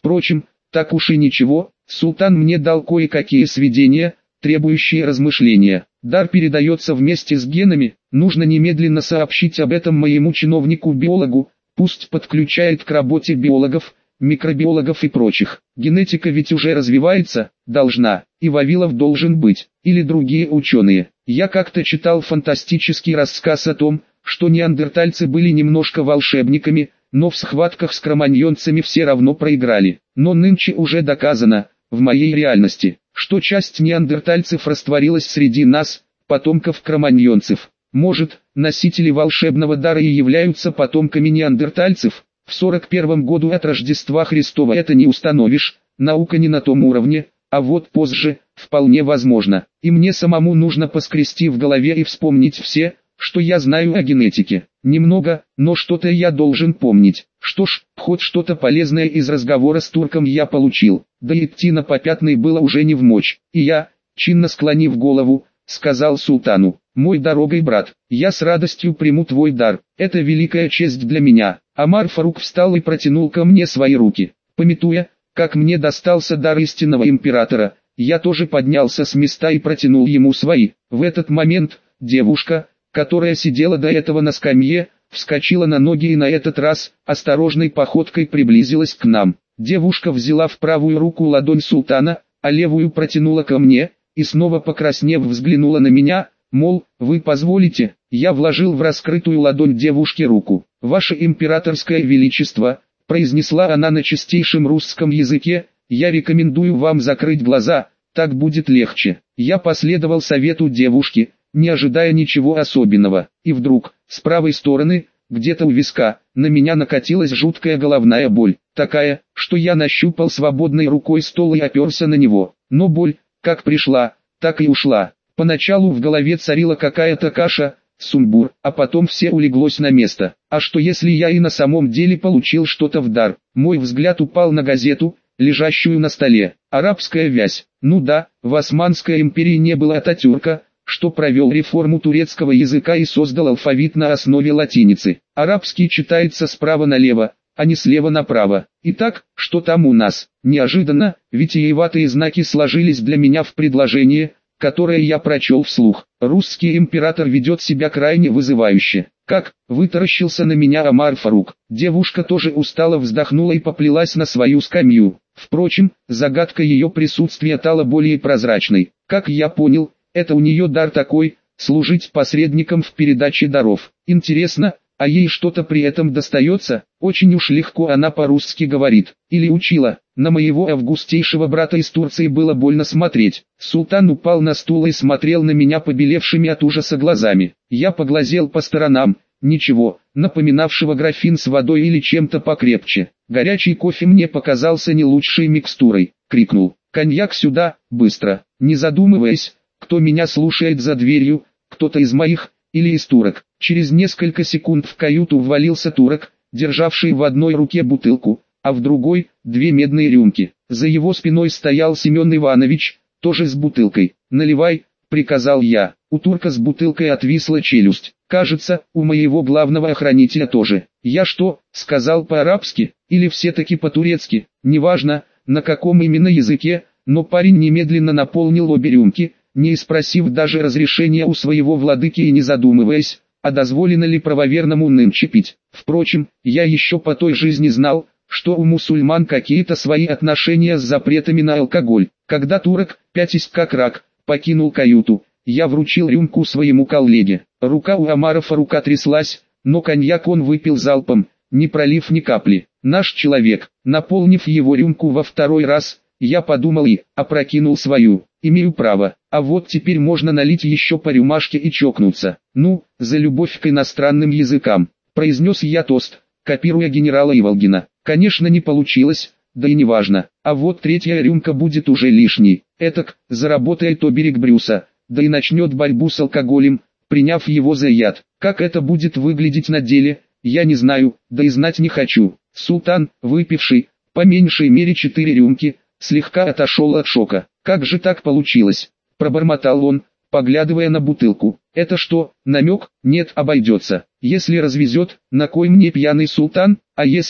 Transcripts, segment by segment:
Впрочем, так уж и ничего, султан мне дал кое-какие сведения, требующие размышления. Дар передается вместе с генами, нужно немедленно сообщить об этом моему чиновнику-биологу, пусть подключает к работе биологов, микробиологов и прочих. Генетика ведь уже развивается, должна, и Вавилов должен быть, или другие ученые. Я как-то читал фантастический рассказ о том, что неандертальцы были немножко волшебниками, но в схватках с кроманьонцами все равно проиграли. Но нынче уже доказано, в моей реальности, что часть неандертальцев растворилась среди нас, потомков кроманьонцев. Может, носители волшебного дара и являются потомками неандертальцев? В 41 году от Рождества Христова это не установишь, наука не на том уровне, а вот позже, вполне возможно. И мне самому нужно поскрести в голове и вспомнить все, что я знаю о генетике. Немного, но что-то я должен помнить. Что ж, хоть что-то полезное из разговора с турком я получил. Да идти на попятный было уже не вмочь. И я, чинно склонив голову, сказал султану: «Мой дорогой брат, я с радостью приму твой дар. Это великая честь для меня». Омар Фарук встал и протянул ко мне свои руки. Памятуя, как мне достался дар истинного императора, я тоже поднялся с места и протянул ему свои. В этот момент девушка, которая сидела до этого на скамье, вскочила на ноги и на этот раз осторожной походкой приблизилась к нам. Девушка взяла в правую руку ладонь султана, а левую протянула ко мне, и снова покраснев взглянула на меня, мол, вы позволите. Я вложил в раскрытую ладонь девушки руку. «Ваше императорское величество», — произнесла она на чистейшем русском языке, — «я рекомендую вам закрыть глаза, так будет легче». Я последовал совету девушки, не ожидая ничего особенного, и вдруг, с правой стороны, где-то у виска, на меня накатилась жуткая головная боль, такая, что я нащупал свободной рукой стол и оперся на него. Но боль, как пришла, так и ушла. Поначалу в голове царила какая-то каша, сумбур, а потом все улеглось на место. А что если я и на самом деле получил что-то в дар? Мой взгляд упал на газету, лежащую на столе. Арабская вязь. Ну да, в Османской империи не было Ататюрка, что провел реформу турецкого языка и создал алфавит на основе латиницы. Арабский читается справа налево, а не слева направо. Итак, что там у нас? Неожиданно, витиеватые знаки сложились для меня в предложение, которое я прочел вслух. Русский император ведет себя крайне вызывающе. Как? Вытаращился на меня Омар Фарук. Девушка тоже устало вздохнула и поплелась на свою скамью. Впрочем, загадка ее присутствия стала более прозрачной. Как я понял, это у нее дар такой, служить посредником в передаче даров. Интересно, а ей что-то при этом достается? Очень уж легко она по-русски говорит. Или учила. На моего августейшего брата из Турции было больно смотреть. Султан упал на стул и смотрел на меня побелевшими от ужаса глазами. Я поглазел по сторонам. Ничего, напоминавшего графин с водой или чем-то покрепче. Горячий кофе мне показался не лучшей микстурой. Крикнул: «Коньяк сюда, быстро!» Не задумываясь, кто меня слушает за дверью, кто-то из моих, или из турок. Через несколько секунд в каюту ввалился турок, державший в одной руке бутылку, а в другой – 2 медные рюмки. За его спиной стоял Семен Иванович, тоже с бутылкой. «Наливай», – приказал я. У турка с бутылкой отвисла челюсть. Кажется, у моего главного охранителя тоже. «Я что, сказал по-арабски, или все-таки по-турецки?» Неважно, на каком именно языке, но парень немедленно наполнил обе рюмки, не спросив даже разрешения у своего владыки и не задумываясь, а дозволено ли правоверному нынче пить. Впрочем, я еще по той жизни знал, что у мусульман какие-то свои отношения с запретами на алкоголь. Когда турок, пятясь как рак, покинул каюту, я вручил рюмку своему коллеге. Рука у Омара Фарука тряслась, но коньяк он выпил залпом, не пролив ни капли. Наш человек, наполнив его рюмку во второй раз, я подумал и опрокинул свою. Имею право, а вот теперь можно налить еще по рюмашке и чокнуться. Ну, за любовь к иностранным языкам, произнес я тост, копируя генерала Иволгина. Конечно, не получилось, да и не важно. А вот третья рюмка будет уже лишней. Этак, заработает оберег Брюса, да и начнет борьбу с алкоголем, приняв его за яд. Как это будет выглядеть на деле, я не знаю, да и знать не хочу. Султан, выпивший, по меньшей мере 4 рюмки, слегка отошел от шока. «Как же так получилось?» – пробормотал он, поглядывая на бутылку. «Это что, намек? Нет, обойдется. Если развезет, на кой мне пьяный султан? А если...»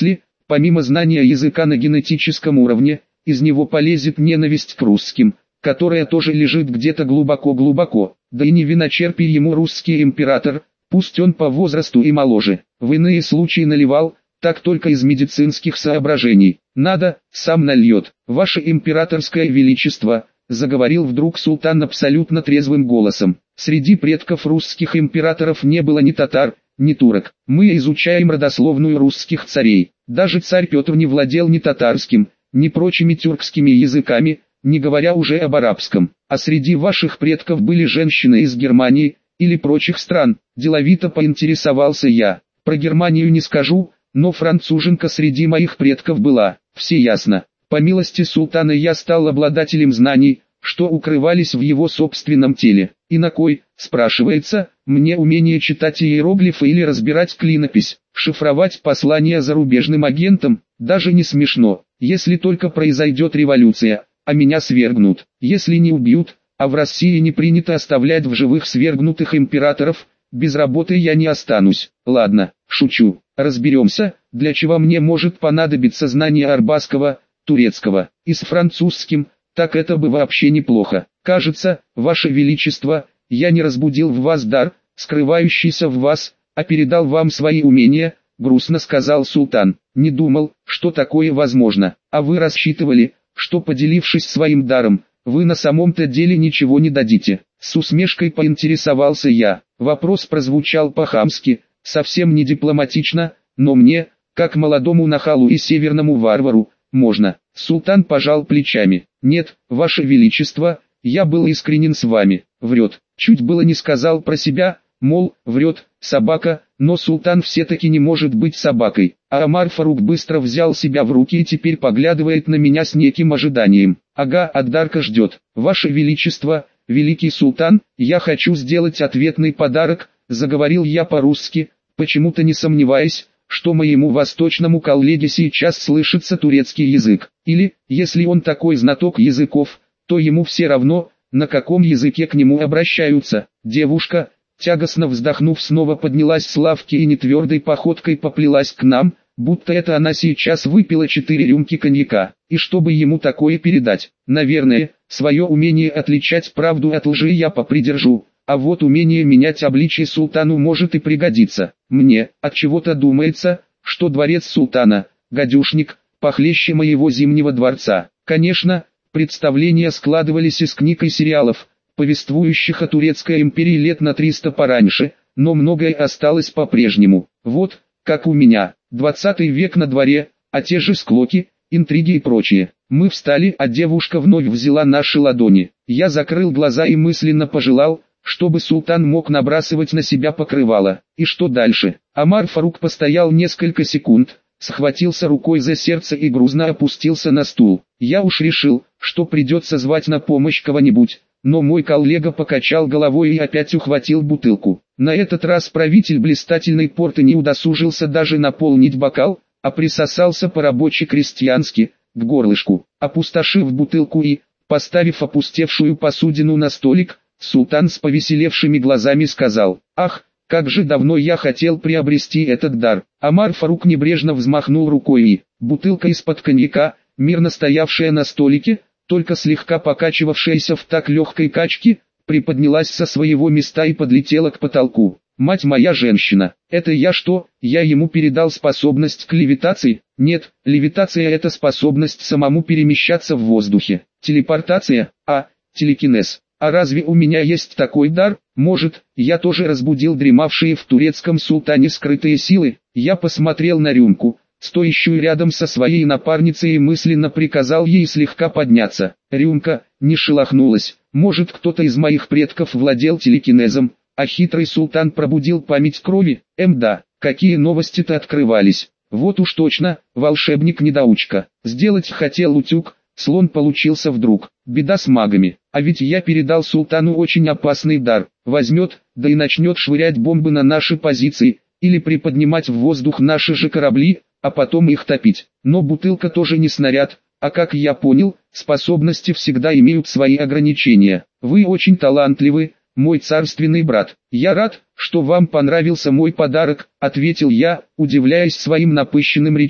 Помимо знания языка на генетическом уровне, из него полезет ненависть к русским, которая тоже лежит где-то глубоко-глубоко. Да и не виночерпий ему русский император, пусть он по возрасту и моложе. В иные случаи наливал, так только из медицинских соображений. Надо, сам нальет. Ваше императорское величество, заговорил вдруг султан абсолютно трезвым голосом. Среди предков русских императоров не было ни татар, ни турок. Мы изучаем родословную русских царей. Даже царь Петр не владел ни татарским, ни прочими тюркскими языками, не говоря уже об арабском. А среди ваших предков были женщины из Германии или прочих стран. Деловито поинтересовался я. Про Германию не скажу, но француженка среди моих предков была. Все ясно. По милости султана я стал обладателем знаний, что укрывались в его собственном теле. И на кой, спрашивается, мне умение читать иероглифы или разбирать клинопись, шифровать послания зарубежным агентам, даже не смешно, если только произойдет революция, а меня свергнут. Если не убьют, а в России не принято оставлять в живых свергнутых императоров, без работы я не останусь. Ладно, шучу, разберемся, для чего мне может понадобиться знание арабского, турецкого, и с французским, так это бы вообще неплохо. Кажется, Ваше Величество, я не разбудил в вас дар, скрывающийся в вас, а передал вам свои умения, грустно сказал султан. Не думал, что такое возможно, а вы рассчитывали, что поделившись своим даром, вы на самом-то деле ничего не дадите. С усмешкой поинтересовался я. Вопрос прозвучал по-хамски, совсем не дипломатично, но мне, как молодому нахалу и северному варвару, можно. Султан пожал плечами. Нет, Ваше Величество, я был искренен с вами. Врет. Чуть было не сказал про себя, мол, врет, собака, но султан все-таки не может быть собакой. А Омар Фарук быстро взял себя в руки и теперь поглядывает на меня с неким ожиданием. Ага, Аддарка ждет. Ваше Величество, великий султан, я хочу сделать ответный подарок, заговорил я по-русски, почему-то не сомневаясь, что моему восточному коллеге сейчас слышится турецкий язык. Или, если он такой знаток языков, то ему все равно, на каком языке к нему обращаются. Девушка, тягостно вздохнув, снова поднялась с лавки и нетвердой походкой поплелась к нам, будто это она сейчас выпила 4 рюмки коньяка. И чтобы ему такое передать, наверное, свое умение отличать правду от лжи я попридержу. А вот умение менять обличие султану может и пригодиться. Мне от чего-то думается, что дворец султана, гадюшник, похлеще моего зимнего дворца. Конечно, представления складывались из книг и сериалов, повествующих о турецкой империи лет на 300 пораньше, но многое осталось по-прежнему. Вот, как у меня, 20 век на дворе, а те же склоки, интриги и прочее. Мы встали, а девушка вновь взяла наши ладони. Я закрыл глаза и мысленно пожелал, чтобы султан мог набрасывать на себя покрывало. И что дальше? Омар Фарук постоял несколько секунд, схватился рукой за сердце и грузно опустился на стул. Я уж решил, что придется звать на помощь кого-нибудь, но мой коллега покачал головой и опять ухватил бутылку. На этот раз правитель блистательной порты не удосужился даже наполнить бокал, а присосался по-рабоче-крестьянски, к горлышку. Опустошив бутылку и, поставив опустевшую посудину на столик, султан с повеселевшими глазами сказал: «Ах, как же давно я хотел приобрести этот дар». Омар Фарук небрежно взмахнул рукой и, бутылка из-под коньяка, мирно стоявшая на столике, только слегка покачивавшаяся в так легкой качке, приподнялась со своего места и подлетела к потолку. «Мать моя женщина, это я что, я ему передал способность к левитации?» «Нет, левитация — это способность самому перемещаться в воздухе. Телепортация, телекинез. А разве у меня есть такой дар? Может, я тоже разбудил дремавшие в турецком султане скрытые силы?» Я посмотрел на рюмку, стоящую рядом со своей напарницей, и мысленно приказал ей слегка подняться. Рюмка не шелохнулась. Может, кто-то из моих предков владел телекинезом, а хитрый султан пробудил память крови? Да, какие новости-то открывались. Вот уж точно, волшебник-недоучка. Сделать хотел утюг, слон получился вдруг. Беда с магами. А ведь я передал султану очень опасный дар. Возьмет, да и начнет швырять бомбы на наши позиции, или приподнимать в воздух наши же корабли, а потом их топить. Но бутылка тоже не снаряд, а как я понял, способности всегда имеют свои ограничения. Вы очень талантливы, мой царственный брат. Я рад, что вам понравился мой подарок, ответил я, удивляясь своим напыщенным речам.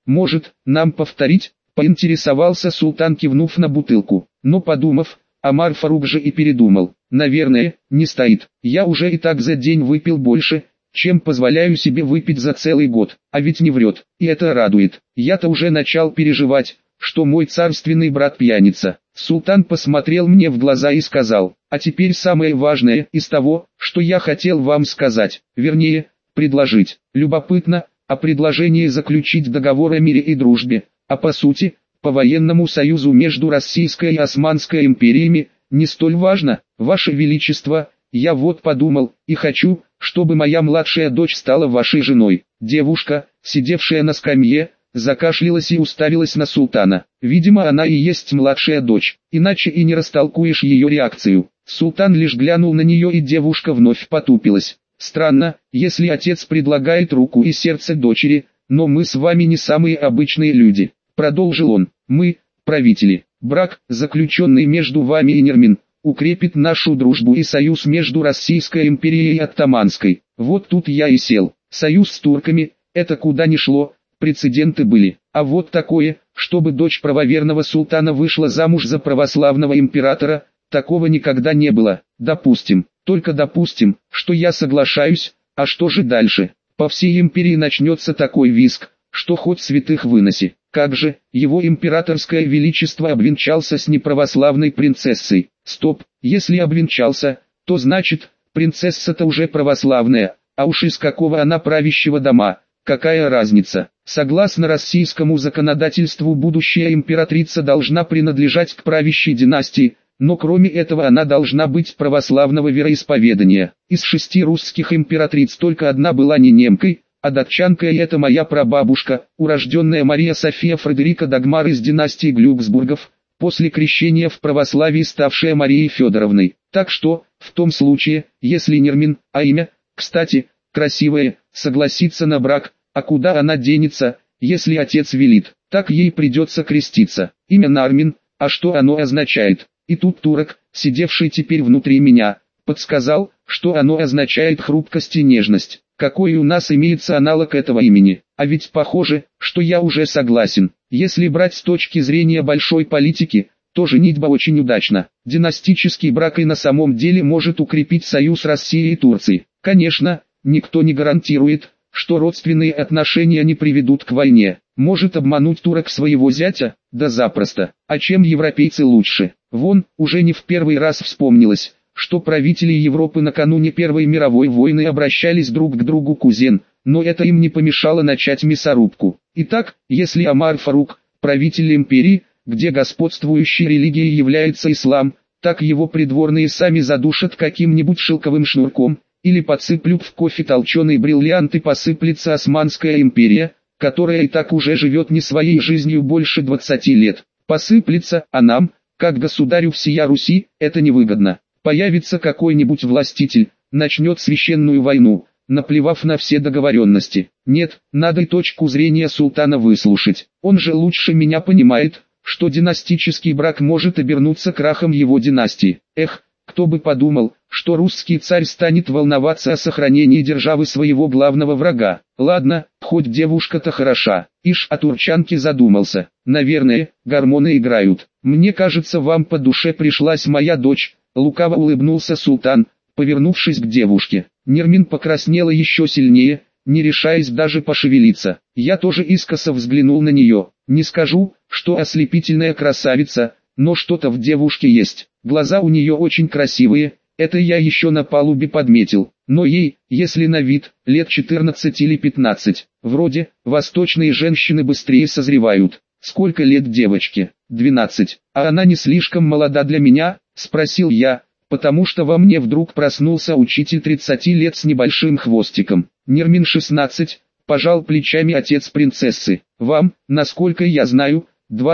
Может, нам повторить? Поинтересовался султан, кивнув на бутылку. Но подумав, Омар Фарук же и передумал. Наверное, не стоит. Я уже и так за день выпил больше, чем позволяю себе выпить за целый год. А ведь не врет, и это радует. Я-то уже начал переживать, что мой царственный брат пьяница. Султан посмотрел мне в глаза и сказал: а теперь самое важное из того, что я хотел вам сказать, вернее, предложить. Любопытно, а предложение заключить договор о мире и дружбе, а по сути, по военному союзу между Российской и Османской империями, не столь важно. Ваше Величество, я вот подумал, и хочу, чтобы моя младшая дочь стала вашей женой. Девушка, сидевшая на скамье, закашлялась и уставилась на султана. Видимо, она и есть младшая дочь, иначе и не растолкуешь ее реакцию. Султан лишь глянул на нее, и девушка вновь потупилась. Странно, если отец предлагает руку и сердце дочери, но мы с вами не самые обычные люди. Продолжил он: мы, правители, брак, заключенный между вами и Нирмин, укрепит нашу дружбу и союз между Российской империей и Оттоманской. Вот тут я и сел. Союз с турками, это куда ни шло, прецеденты были. А вот такое, чтобы дочь правоверного султана вышла замуж за православного императора, такого никогда не было. Допустим, только допустим, что я соглашаюсь, а что же дальше? По всей империи начнется такой визг, что хоть святых выноси. Как же, его императорское величество обвенчался с неправославной принцессой. Стоп, если обвенчался, то значит, принцесса-то уже православная, а уж из какого она правящего дома, какая разница? Согласно российскому законодательству, будущая императрица должна принадлежать к правящей династии, но кроме этого она должна быть православного вероисповедания. Из 6 русских императриц только одна была не немкой, а датчанкой, и это моя прабабушка, урожденная Мария София Фредерика Дагмар из династии Глюксбургов, после крещения в православии ставшая Марией Федоровной. Так что, в том случае, если Нирмин, а имя, кстати, красивое, согласится на брак, а куда она денется, если отец велит, так ей придется креститься. Имя Нармин, а что оно означает? И тут турок, сидевший теперь внутри меня, подсказал, что оно означает хрупкость и нежность. Какой у нас имеется аналог этого имени? А ведь похоже, что я уже согласен. Если брать с точки зрения большой политики, то женитьба очень удачна. Династический брак и на самом деле может укрепить союз России и Турции. Конечно, никто не гарантирует, что родственные отношения не приведут к войне. Может обмануть турок своего зятя? Да запросто. А чем европейцы лучше? Вон, уже не в первый раз вспомнилось, что правители Европы накануне Первой мировой войны обращались друг к другу кузен, но это им не помешало начать мясорубку. Итак, если Омар Фарук, правитель империи, где господствующей религией является ислам, так его придворные сами задушат каким-нибудь шелковым шнурком, или подсыплют в кофе толченый бриллиант и посыплется Османская империя, которая и так уже живет не своей жизнью больше 20 лет. Посыплется, а нам, как государю всея Руси, это невыгодно. Появится какой-нибудь властитель, начнет священную войну, наплевав на все договоренности. Нет, надо и точку зрения султана выслушать. Он же лучше меня понимает, что династический брак может обернуться крахом его династии. Эх, кто бы подумал, что русский царь станет волноваться о сохранении державы своего главного врага. Ладно, хоть девушка-то хороша. Ишь, о турчанке задумался. Наверное, гормоны играют. Мне кажется, вам по душе пришлась моя дочь. Лукаво улыбнулся султан, повернувшись к девушке. Нирмин покраснела еще сильнее, не решаясь даже пошевелиться. Я тоже искоса взглянул на нее. Не скажу, что ослепительная красавица, но что-то в девушке есть. Глаза у нее очень красивые, это я еще на палубе подметил. Но ей, если на вид, лет 14 или 15. Вроде, восточные женщины быстрее созревают. Сколько лет девочке? 12. А она не слишком молода для меня? Спросил я, потому что во мне вдруг проснулся учитель 30 лет с небольшим хвостиком. Нирмин 16, пожал плечами отец принцессы. Вам, насколько я знаю,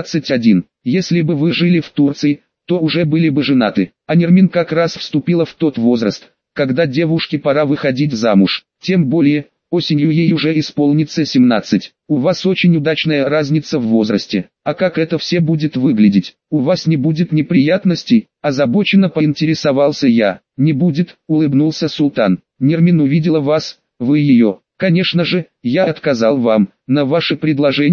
21. Если бы вы жили в Турции, то уже были бы женаты. А Нирмин как раз вступила в тот возраст, когда девушке пора выходить замуж. Тем более, осенью ей уже исполнится 17. У вас очень удачная разница в возрасте. А как это все будет выглядеть? У вас не будет неприятностей? Озабоченно поинтересовался я. Не будет, улыбнулся султан. Нирмин увидела вас, вы ее. Конечно же, я отказал вам. На ваше предложение,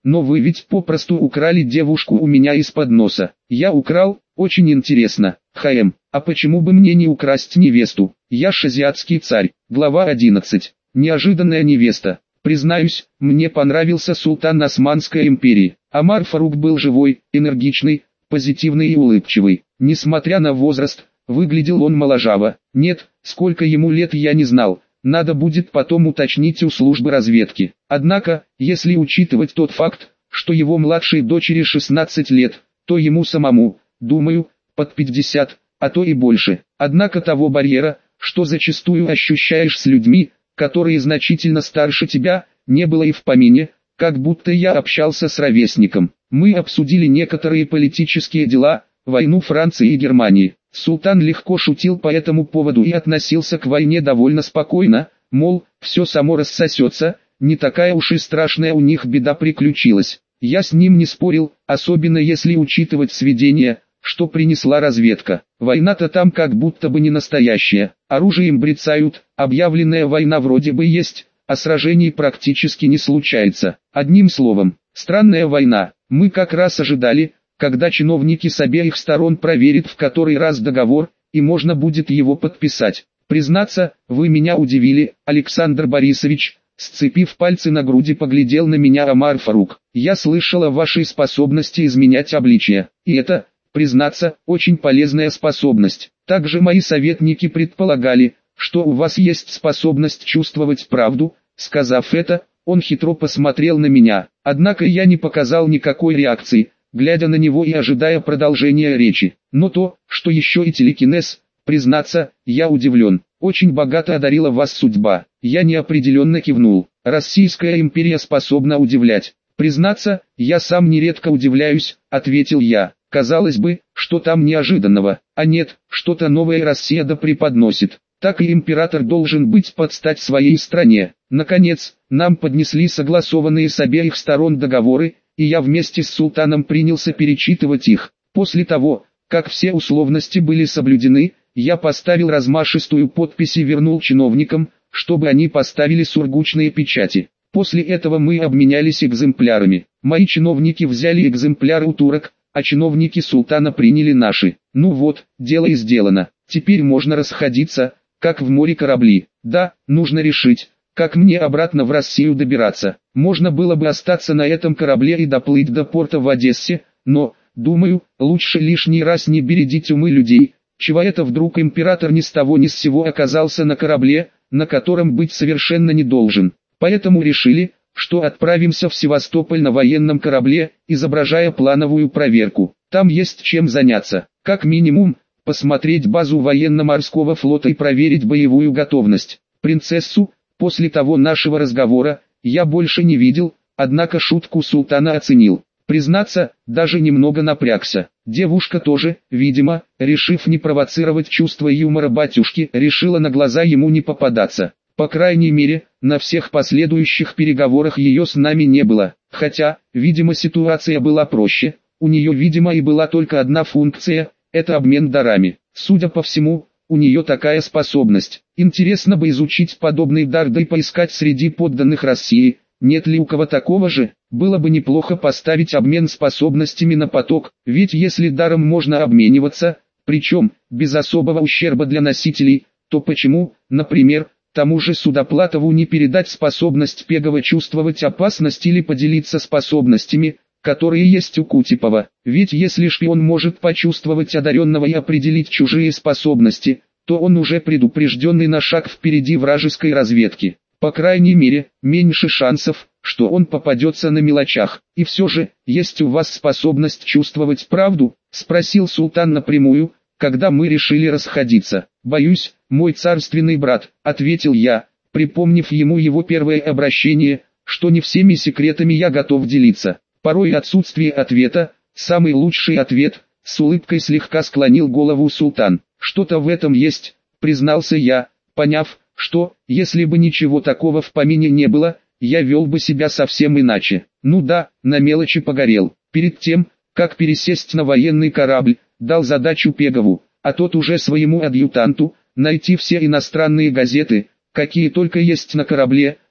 но вы ведь попросту украли девушку у меня из-под носа. Я украл? Очень интересно. А почему бы мне не украсть невесту? Я ж азиатский царь. Глава 11. Неожиданная невеста. Признаюсь, мне понравился султан Османской империи. Омар Фарук был живой, энергичный, позитивный и улыбчивый. Несмотря на возраст, выглядел он моложаво. Нет, сколько ему лет я не знал. Надо будет потом уточнить у службы разведки. Однако, если учитывать тот факт, что его младшей дочери 16 лет, то ему самому, думаю, под 50, а то и больше. Однако того барьера, что зачастую ощущаешь с людьми, которые значительно старше тебя, не было и в помине, как будто я общался с ровесником. Мы обсудили некоторые политические дела, войну Франции и Германии. Султан легко шутил по этому поводу и относился к войне довольно спокойно, мол, все само рассосется, не такая уж и страшная у них беда приключилась. Я с ним не спорил, особенно если учитывать сведения, что принесла разведка. Война-то там как будто бы не настоящая, оружием брецают, объявленная война вроде бы есть, а сражений практически не случается. Одним словом, странная война. Мы как раз ожидали, когда чиновники с обеих сторон проверят в который раз договор, и можно будет его подписать. Признаться, вы меня удивили, Александр Борисович. Сцепив пальцы на груди, поглядел на меня Омар Фарук. Я слышал о вашей способности изменять обличие, и это, признаться, очень полезная способность. Также мои советники предполагали, что у вас есть способность чувствовать правду. Сказав это, он хитро посмотрел на меня, однако я не показал никакой реакции, глядя на него и ожидая продолжения речи. Но то, что еще и телекинез, признаться, я удивлен. Очень богато одарила вас судьба. Я неопределенно кивнул. Российская империя способна удивлять. Признаться, я сам нередко удивляюсь, ответил я. Казалось бы, что там неожиданного, а нет, что-то новое Россия да преподносит. Так и император должен быть под стать своей стране. Наконец, нам поднесли согласованные с обеих сторон договоры, и я вместе с султаном принялся перечитывать их. После того, как все условности были соблюдены, я поставил размашистую подпись и вернул чиновникам, чтобы они поставили сургучные печати. После этого мы обменялись экземплярами. Мои чиновники взяли экземпляры у турок, а чиновники султана приняли наши. Ну вот, дело и сделано. Теперь можно расходиться, как в море корабли. Да, нужно решить, как мне обратно в Россию добираться. Можно было бы остаться на этом корабле и доплыть до порта в Одессе, но, думаю, лучше лишний раз не бередить умы людей. Чего это вдруг император ни с того ни с сего оказался на корабле, на котором быть совершенно не должен. Поэтому решили, что отправимся в Севастополь на военном корабле, изображая плановую проверку. Там есть чем заняться. Как минимум, посмотреть базу военно-морского флота и проверить боевую готовность. Принцессу, после того нашего разговора, я больше не видел, однако шутку султана оценил. Признаться, даже немного напрягся. Девушка тоже, видимо, решив не провоцировать чувство юмора батюшки, решила на глаза ему не попадаться. По крайней мере, на всех последующих переговорах ее с нами не было. Хотя, видимо, ситуация была проще. У нее, видимо, и была только одна функция – это обмен дарами. Судя по всему, у нее такая способность. Интересно бы изучить подобный дар, да и поискать среди подданных России. Нет ли у кого такого же? Было бы неплохо поставить обмен способностями на поток, ведь если даром можно обмениваться, причем без особого ущерба для носителей, то почему, например, тому же Судоплатову не передать способность Пегова чувствовать опасность или поделиться способностями, которые есть у Кутепова? Ведь если шпион может почувствовать одаренного и определить чужие способности, то он уже предупрежденный на шаг впереди вражеской разведки. По крайней мере, меньше шансов, что он попадется на мелочах. И все же, есть у вас способность чувствовать правду? Спросил султан напрямую, когда мы решили расходиться. Боюсь, мой царственный брат, ответил я, припомнив ему его первое обращение, что не всеми секретами я готов делиться. Порой отсутствие ответа – самый лучший ответ, с улыбкой слегка склонил голову султан. Что-то в этом есть, признался я, поняв, что, если бы ничего такого в помине не было, я вел бы себя совсем иначе. Ну да, на мелочи погорел. Перед тем, как пересесть на военный корабль, дал задачу Пегову, а тот уже своему адъютанту, найти все иностранные газеты, какие только есть на корабле,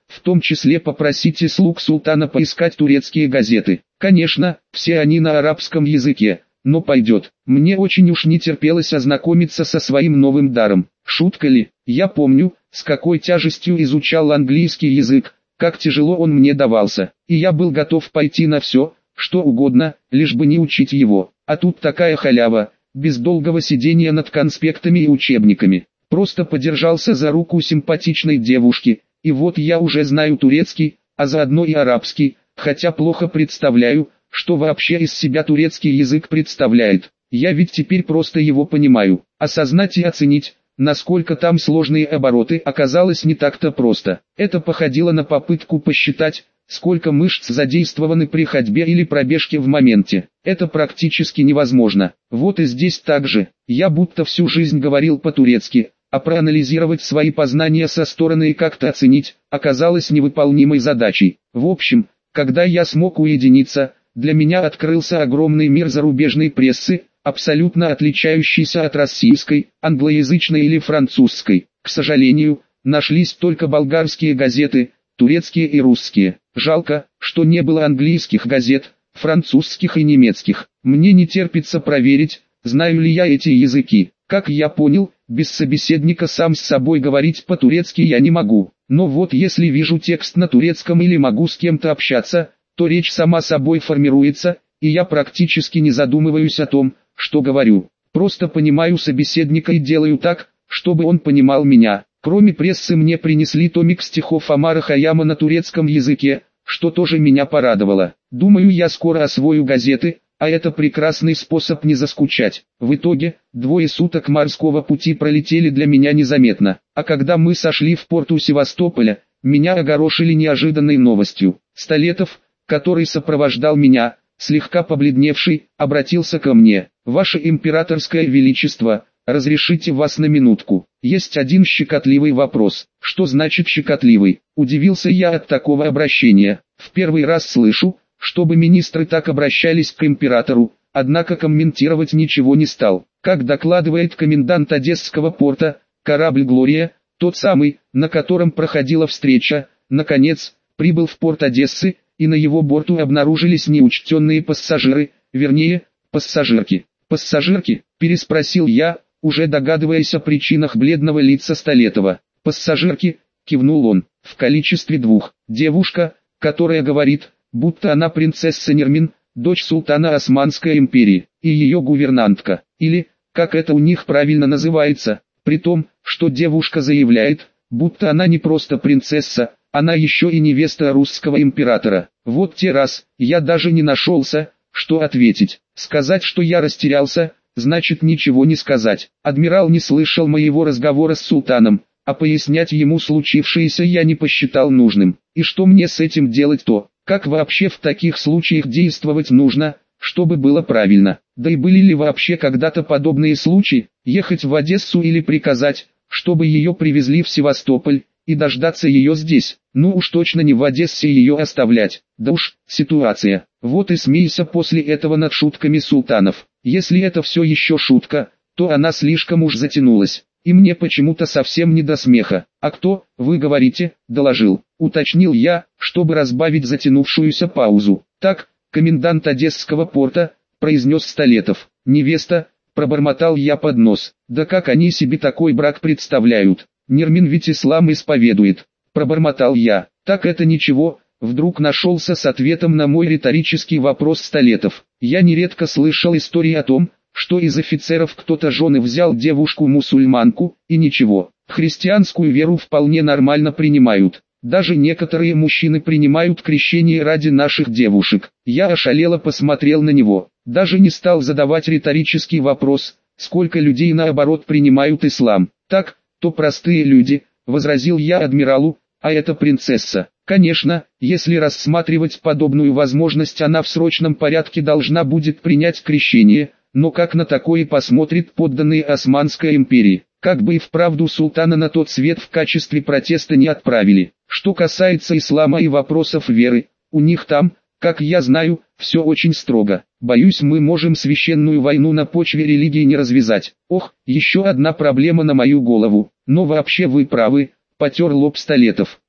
в том числе попросите слуг султана поискать турецкие газеты. Конечно, все они на арабском языке, но пойдет. Мне очень уж не терпелось ознакомиться со своим новым даром. Шутка ли? Я помню, с какой тяжестью изучал английский язык, как тяжело он мне давался, и я был готов пойти на все, что угодно, лишь бы не учить его. А тут такая халява, без долгого сидения над конспектами и учебниками. Просто подержался за руку симпатичной девушки, и вот я уже знаю турецкий, а заодно и арабский, хотя плохо представляю, что вообще из себя турецкий язык представляет. Я ведь теперь просто его понимаю. Осознать и оценить, насколько там сложные обороты, оказалось не так-то просто. Это походило на попытку посчитать, сколько мышц задействованы при ходьбе или пробежке в моменте. Это практически невозможно. Вот и здесь так же. Я будто всю жизнь говорил по-турецки, а проанализировать свои познания со стороны и как-то оценить, оказалось невыполнимой задачей. В общем, когда я смог уединиться, для меня открылся огромный мир зарубежной прессы, абсолютно отличающийся от российской, англоязычной или французской. К сожалению, нашлись только болгарские газеты, турецкие и русские. Жалко, что не было английских газет, французских и немецких. Мне не терпится проверить, знаю ли я эти языки. Как я понял, без собеседника сам с собой говорить по-турецки я не могу. Но вот если вижу текст на турецком или могу с кем-то общаться, то речь сама собой формируется, и я практически не задумываюсь о том, что говорю. Просто понимаю собеседника и делаю так, чтобы он понимал меня. Кроме прессы мне принесли томик стихов Омара Хайяма на турецком языке, что тоже меня порадовало. Думаю, я скоро освою газеты, а это прекрасный способ не заскучать. В итоге, 2 суток морского пути пролетели для меня незаметно. А когда мы сошли в порт у Севастополя, меня огорошили неожиданной новостью. Столетов, который сопровождал меня, слегка побледневший, обратился ко мне. «Ваше императорское величество, разрешите вас на минутку. Есть один щекотливый вопрос». «Что значит щекотливый?» Удивился я от такого обращения. В первый раз слышу, чтобы министры так обращались к императору, однако комментировать ничего не стал. Как докладывает комендант Одесского порта, корабль «Глория», тот самый, на котором проходила встреча, наконец, прибыл в порт Одессы, и на его борту обнаружились неучтенные пассажиры, вернее, пассажирки. «Пассажирки?» – переспросил я, уже догадываясь о причинах бледного лица Столетова. «Пассажирки?» – кивнул он, – в количестве 2. Девушка, которая говорит, будто она принцесса Нермин, дочь султана Османской империи, и ее гувернантка, или, как это у них правильно называется, при том, что девушка заявляет, будто она не просто принцесса, она еще и невеста русского императора. Вот те раз, я даже не нашелся, что ответить. Сказать, что я растерялся, значит ничего не сказать. Адмирал не слышал моего разговора с султаном, а пояснять ему случившееся я не посчитал нужным. И что мне с этим делать-то? Как вообще в таких случаях действовать нужно, чтобы было правильно? Да и были ли вообще когда-то подобные случаи? Ехать в Одессу или приказать, чтобы ее привезли в Севастополь, и дождаться ее здесь? Ну уж точно не в Одессе ее оставлять. Да уж, ситуация. Вот и смейся после этого над шутками султанов. Если это все еще шутка, то она слишком уж затянулась. И мне почему-то совсем не до смеха. «А кто, вы говорите, доложил?» — уточнил я, чтобы разбавить затянувшуюся паузу. «Так, комендант Одесского порта», — произнес Столетов. «Невеста», — пробормотал я под нос. «Да как они себе такой брак представляют? Нермин ведь ислам исповедует», — пробормотал я. «Так это ничего», — вдруг нашелся с ответом на мой риторический вопрос Столетов. «Я нередко слышал истории о том, что из офицеров кто-то жены взял девушку-мусульманку, и ничего, христианскую веру вполне нормально принимают. Даже некоторые мужчины принимают крещение ради наших девушек». Я ошалело посмотрел на него, даже не стал задавать риторический вопрос, сколько людей наоборот принимают ислам. «Так, то простые люди», — возразил я адмиралу, — «а это принцесса». Конечно, если рассматривать подобную возможность, она в срочном порядке должна будет принять крещение, но как на такое посмотрит подданные Османской империи? Как бы и вправду султана на тот свет в качестве протеста не отправили. Что касается ислама и вопросов веры, у них там, как я знаю, все очень строго. Боюсь, мы можем священную войну на почве религии не развязать. Ох, еще одна проблема на мою голову. Но вообще вы правы, потер лоб Столетов.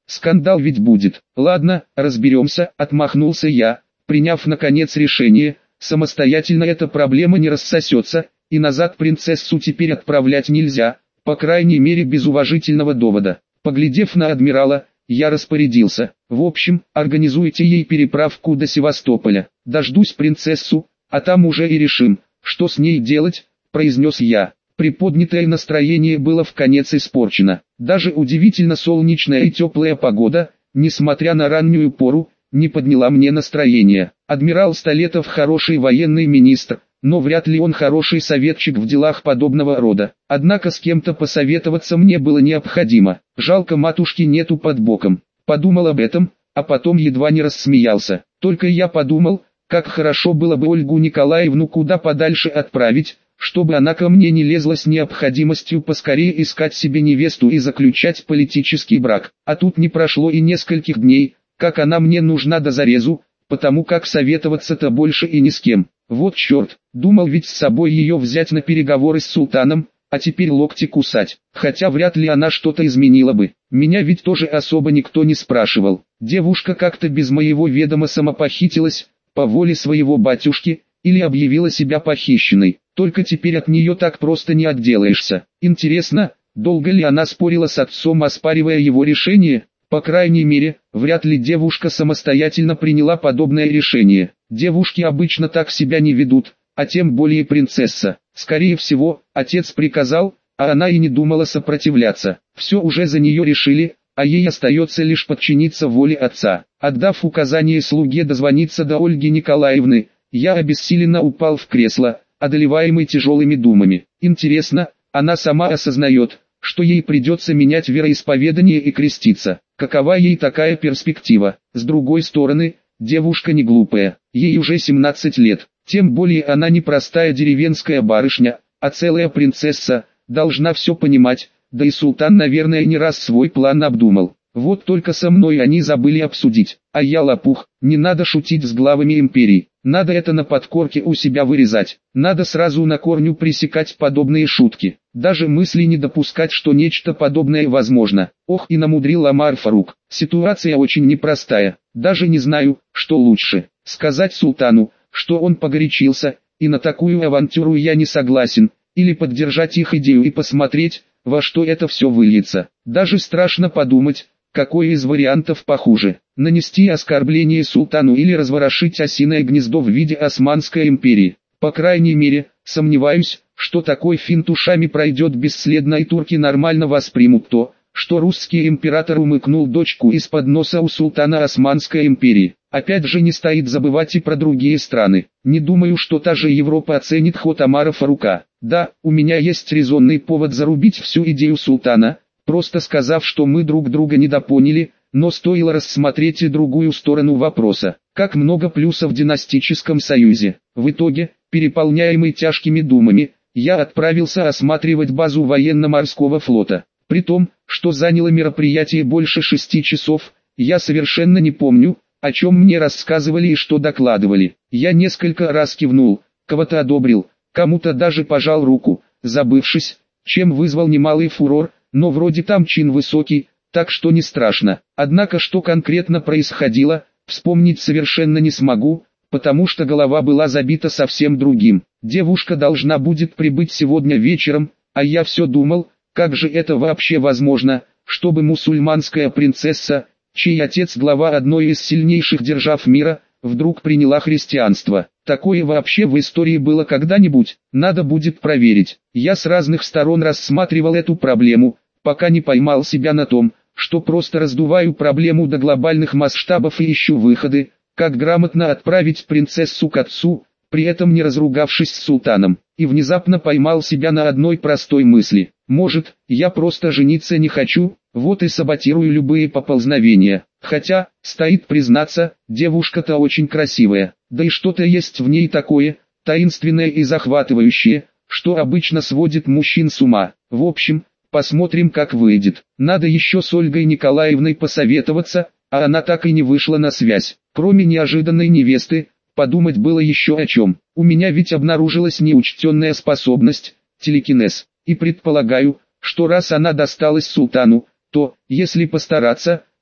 скандал ведь будет. Ладно, разберемся, отмахнулся я, приняв наконец решение, самостоятельно эта проблема не рассосется, и назад принцессу теперь отправлять нельзя, по крайней мере без уважительного довода. Поглядев на адмирала, я распорядился: в общем, организуйте ей переправку до Севастополя. Дождусь принцессу, а там уже и решим, что с ней делать, произнес я. Приподнятое настроение было вконец испорчено. Даже удивительно солнечная и теплая погода, несмотря на раннюю пору, не подняла мне настроение. Адмирал Столетов хороший военный министр, но вряд ли он хороший советчик в делах подобного рода. Однако с кем-то посоветоваться мне было необходимо. Жалко, матушки нету под боком. Подумал об этом, а потом едва не рассмеялся. Только я подумал, как хорошо было бы Ольгу Николаевну куда подальше отправить, чтобы она ко мне не лезла с необходимостью поскорее искать себе невесту и заключать политический брак. А тут не прошло и нескольких дней, как она мне нужна до зарезу, потому как советоваться-то больше и ни с кем. Вот черт, думал ведь с собой ее взять на переговоры с султаном, а теперь локти кусать. Хотя вряд ли она что-то изменила бы. Меня ведь тоже особо никто не спрашивал. Девушка как-то без моего ведома самопохитилась, по воле своего батюшки, или объявила себя похищенной. Только теперь от нее так просто не отделаешься. Интересно, долго ли она спорила с отцом, оспаривая его решение? По крайней мере, вряд ли девушка самостоятельно приняла подобное решение. Девушки обычно так себя не ведут, а тем более принцесса. Скорее всего, отец приказал, а она и не думала сопротивляться. Все уже за нее решили, а ей остается лишь подчиниться воле отца. Отдав указание слуге дозвониться до Ольги Николаевны, я обессиленно упал в кресло, одолеваемый тяжелыми думами. Интересно, она сама осознает, что ей придется менять вероисповедание и креститься. Какова ей такая перспектива? С другой стороны, девушка не глупая, ей уже 17 лет. Тем более она не простая деревенская барышня, а целая принцесса, должна все понимать, да и султан, наверное, не раз свой план обдумал. Вот только со мной они забыли обсудить, а я лопух, не надо шутить с главами империи, надо это на подкорке у себя вырезать, надо сразу на корню пресекать подобные шутки, даже мысли не допускать, что нечто подобное возможно. Ох, и намудрил Омар Фарук, ситуация очень непростая, даже не знаю, что лучше, сказать султану, что он погорячился, и на такую авантюру я не согласен, или поддержать их идею и посмотреть, во что это все выльется. Даже страшно подумать, какой из вариантов похуже: нанести оскорбление султану или разворошить осиное гнездо в виде Османской империи. По крайней мере, сомневаюсь, что такой финт ушами пройдет бесследно и турки нормально воспримут то, что русский император умыкнул дочку из-под носа у султана Османской империи. Опять же, не стоит забывать и про другие страны. Не думаю, что та же Европа оценит ход Омара Фарука. Да, у меня есть резонный повод зарубить всю идею султана, просто сказав, что мы друг друга недопоняли, но стоило рассмотреть и другую сторону вопроса. Как много плюсов в династическом союзе. В итоге, переполняемый тяжкими думами, я отправился осматривать базу военно-морского флота. При том, что заняло мероприятие больше 6 часов, я совершенно не помню, о чем мне рассказывали и что докладывали. Я несколько раз кивнул, кого-то одобрил, кому-то даже пожал руку, забывшись, чем вызвал немалый фурор, но вроде там чин высокий, так что не страшно. Однако что конкретно происходило, вспомнить совершенно не смогу, потому что голова была забита совсем другим. Девушка должна будет прибыть сегодня вечером, а я все думал, как же это вообще возможно, чтобы мусульманская принцесса, чей отец глава одной из сильнейших держав мира, вдруг приняла христианство. Такое вообще в истории было когда-нибудь? Надо будет проверить. Я с разных сторон рассматривал эту проблему, пока не поймал себя на том, что просто раздуваю проблему до глобальных масштабов и ищу выходы, как грамотно отправить принцессу к отцу, при этом не разругавшись с султаном. И внезапно поймал себя на одной простой мысли: может, я просто жениться не хочу, вот и саботирую любые поползновения. Хотя, стоит признаться, девушка-то очень красивая, да и что-то есть в ней такое, таинственное и захватывающее, что обычно сводит мужчин с ума. В общем, посмотрим, как выйдет. Надо еще с Ольгой Николаевной посоветоваться, а она так и не вышла на связь. Кроме неожиданной невесты, подумать было еще о чем. У меня ведь обнаружилась неучтенная способность, телекинез. И предполагаю, что раз она досталась султану, то, если постараться,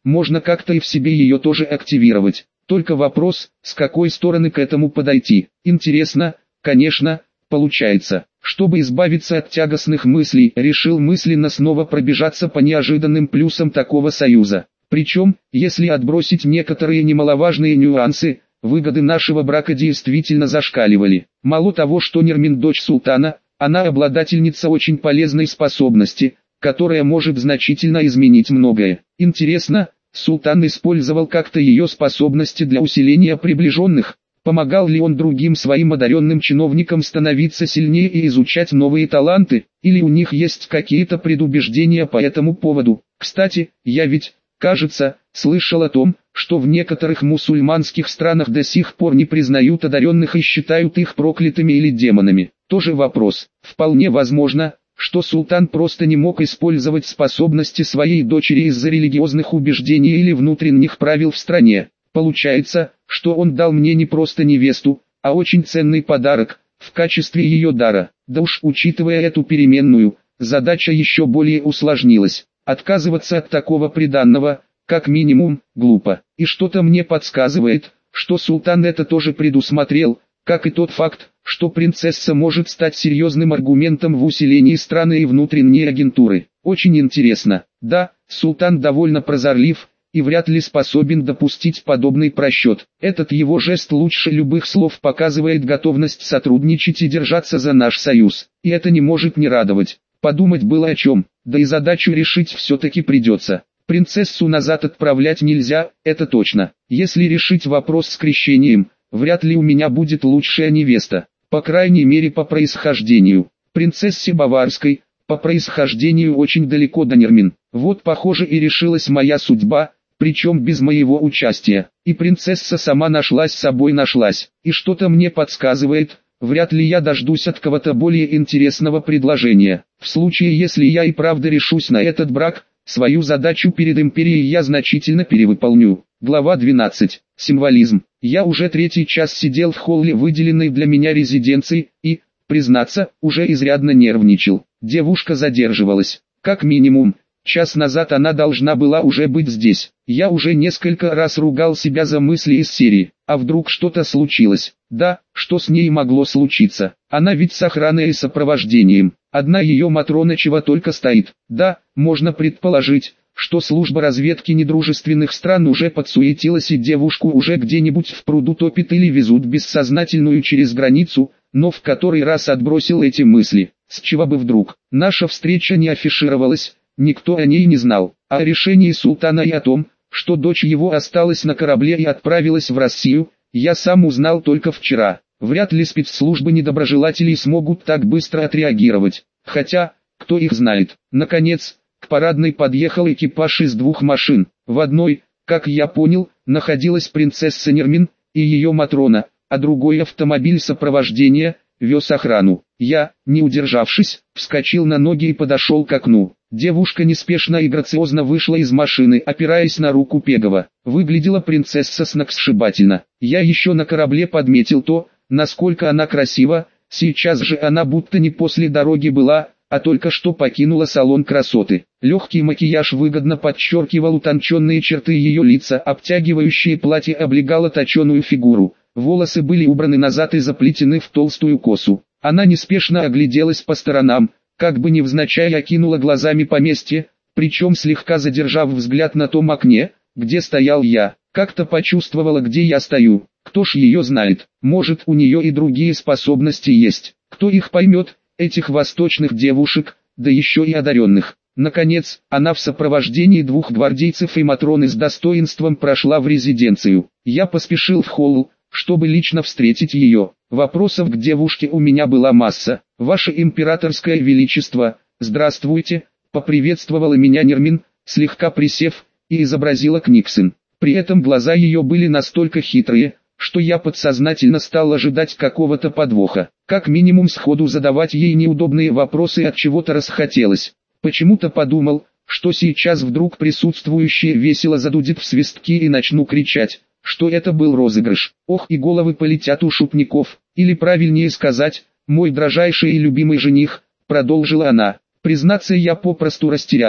можно как-то и в себе ее тоже активировать. Только вопрос, с какой стороны к этому подойти. Интересно, конечно, получается. Чтобы избавиться от тягостных мыслей, решил мысленно снова пробежаться по неожиданным плюсам такого союза. Причем, если отбросить некоторые немаловажные нюансы, выгоды нашего брака действительно зашкаливали. Мало того, что Нермин дочь султана, она обладательница очень полезной способности, которая может значительно изменить многое. Интересно, султан использовал как-то ее способности для усиления приближенных? Помогал ли он другим своим одаренным чиновникам становиться сильнее и изучать новые таланты, или у них есть какие-то предубеждения по этому поводу? Кстати, я ведь, кажется, слышал о том, что в некоторых мусульманских странах до сих пор не признают одаренных и считают их проклятыми или демонами. Тоже вопрос. Вполне возможно, что султан просто не мог использовать способности своей дочери из-за религиозных убеждений или внутренних правил в стране. Получается, что он дал мне не просто невесту, а очень ценный подарок, в качестве ее дара. Да уж, учитывая эту переменную, задача еще более усложнилась. Отказываться от такого приданного, как минимум, глупо. И что-то мне подсказывает, что султан это тоже предусмотрел, как и тот факт, что принцесса может стать серьезным аргументом в усилении страны и внутренней агентуры. Очень интересно. Да, султан довольно прозорлив, и вряд ли способен допустить подобный просчет. Этот его жест лучше любых слов показывает готовность сотрудничать и держаться за наш союз. И это не может не радовать. Подумать было о чем, да и задачу решить все-таки придется. Принцессу назад отправлять нельзя, это точно. Если решить вопрос с крещением, вряд ли у меня будет лучшая невеста. По крайней мере по происхождению. Принцессе Баварской, по происхождению очень далеко до Нермин. Вот похоже и решилась моя судьба, причем без моего участия. И принцесса сама нашлась. И что-то мне подсказывает, вряд ли я дождусь от кого-то более интересного предложения. В случае, если я и правда решусь на этот брак, свою задачу перед империей я значительно перевыполню. Глава 12. Символизм. Я уже третий час сидел в холле выделенной для меня резиденции и, признаться, уже изрядно нервничал. Девушка задерживалась. Как минимум, час назад она должна была уже быть здесь. Я уже несколько раз ругал себя за мысли из серии. А вдруг что-то случилось? Да, что с ней могло случиться? Она ведь с охраной и сопровождением. Одна ее Матрона чего только стоит. Да, можно предположить, что служба разведки недружественных стран уже подсуетилась и девушку уже где-нибудь в пруду топит или везут бессознательную через границу, но в который раз отбросил эти мысли. С чего бы вдруг? Наша встреча не афишировалась, никто о ней не знал. А о решении султана и о том, что дочь его осталась на корабле и отправилась в Россию, я сам узнал только вчера. Вряд ли спецслужбы недоброжелателей смогут так быстро отреагировать. Хотя, кто их знает. Наконец, к парадной подъехал экипаж из 2 машин. В одной, как я понял, находилась принцесса Нермин и ее Матрона, а другой автомобиль сопровождения вез охрану. Я, не удержавшись, вскочил на ноги и подошел к окну. Девушка неспешно и грациозно вышла из машины, опираясь на руку Пегова. Выглядела принцесса сногсшибательно. Я еще на корабле подметил то, насколько она красива. Сейчас же она будто не после дороги была, а только что покинула салон красоты. Легкий макияж выгодно подчеркивал утонченные черты ее лица, обтягивающее платье облегало точеную фигуру. Волосы были убраны назад и заплетены в толстую косу. Она неспешно огляделась по сторонам, как бы невзначай окинула глазами поместье, причем слегка задержав взгляд на том окне, где стоял я. Как-то почувствовала, где я стою. Кто ж ее знает, может у нее и другие способности есть. Кто их поймет, этих восточных девушек, да еще и одаренных. Наконец, она в сопровождении 2 гвардейцев и Матроны с достоинством прошла в резиденцию. Я поспешил в холл, чтобы лично встретить ее. Вопросов к девушке у меня была масса. «Ваше императорское величество, здравствуйте», поприветствовала меня Нермин, слегка присев, и изобразила Книксон. При этом глаза ее были настолько хитрые, что я подсознательно стал ожидать какого-то подвоха. Как минимум сходу задавать ей неудобные вопросы от чего-то расхотелось. Почему-то подумал, что сейчас вдруг присутствующие весело задудят в свистки и начну кричать, что это был розыгрыш. Ох, и головы полетят у шутников, или правильнее сказать, мой дрожайший и любимый жених, продолжила она. Признаться, я попросту растерялся.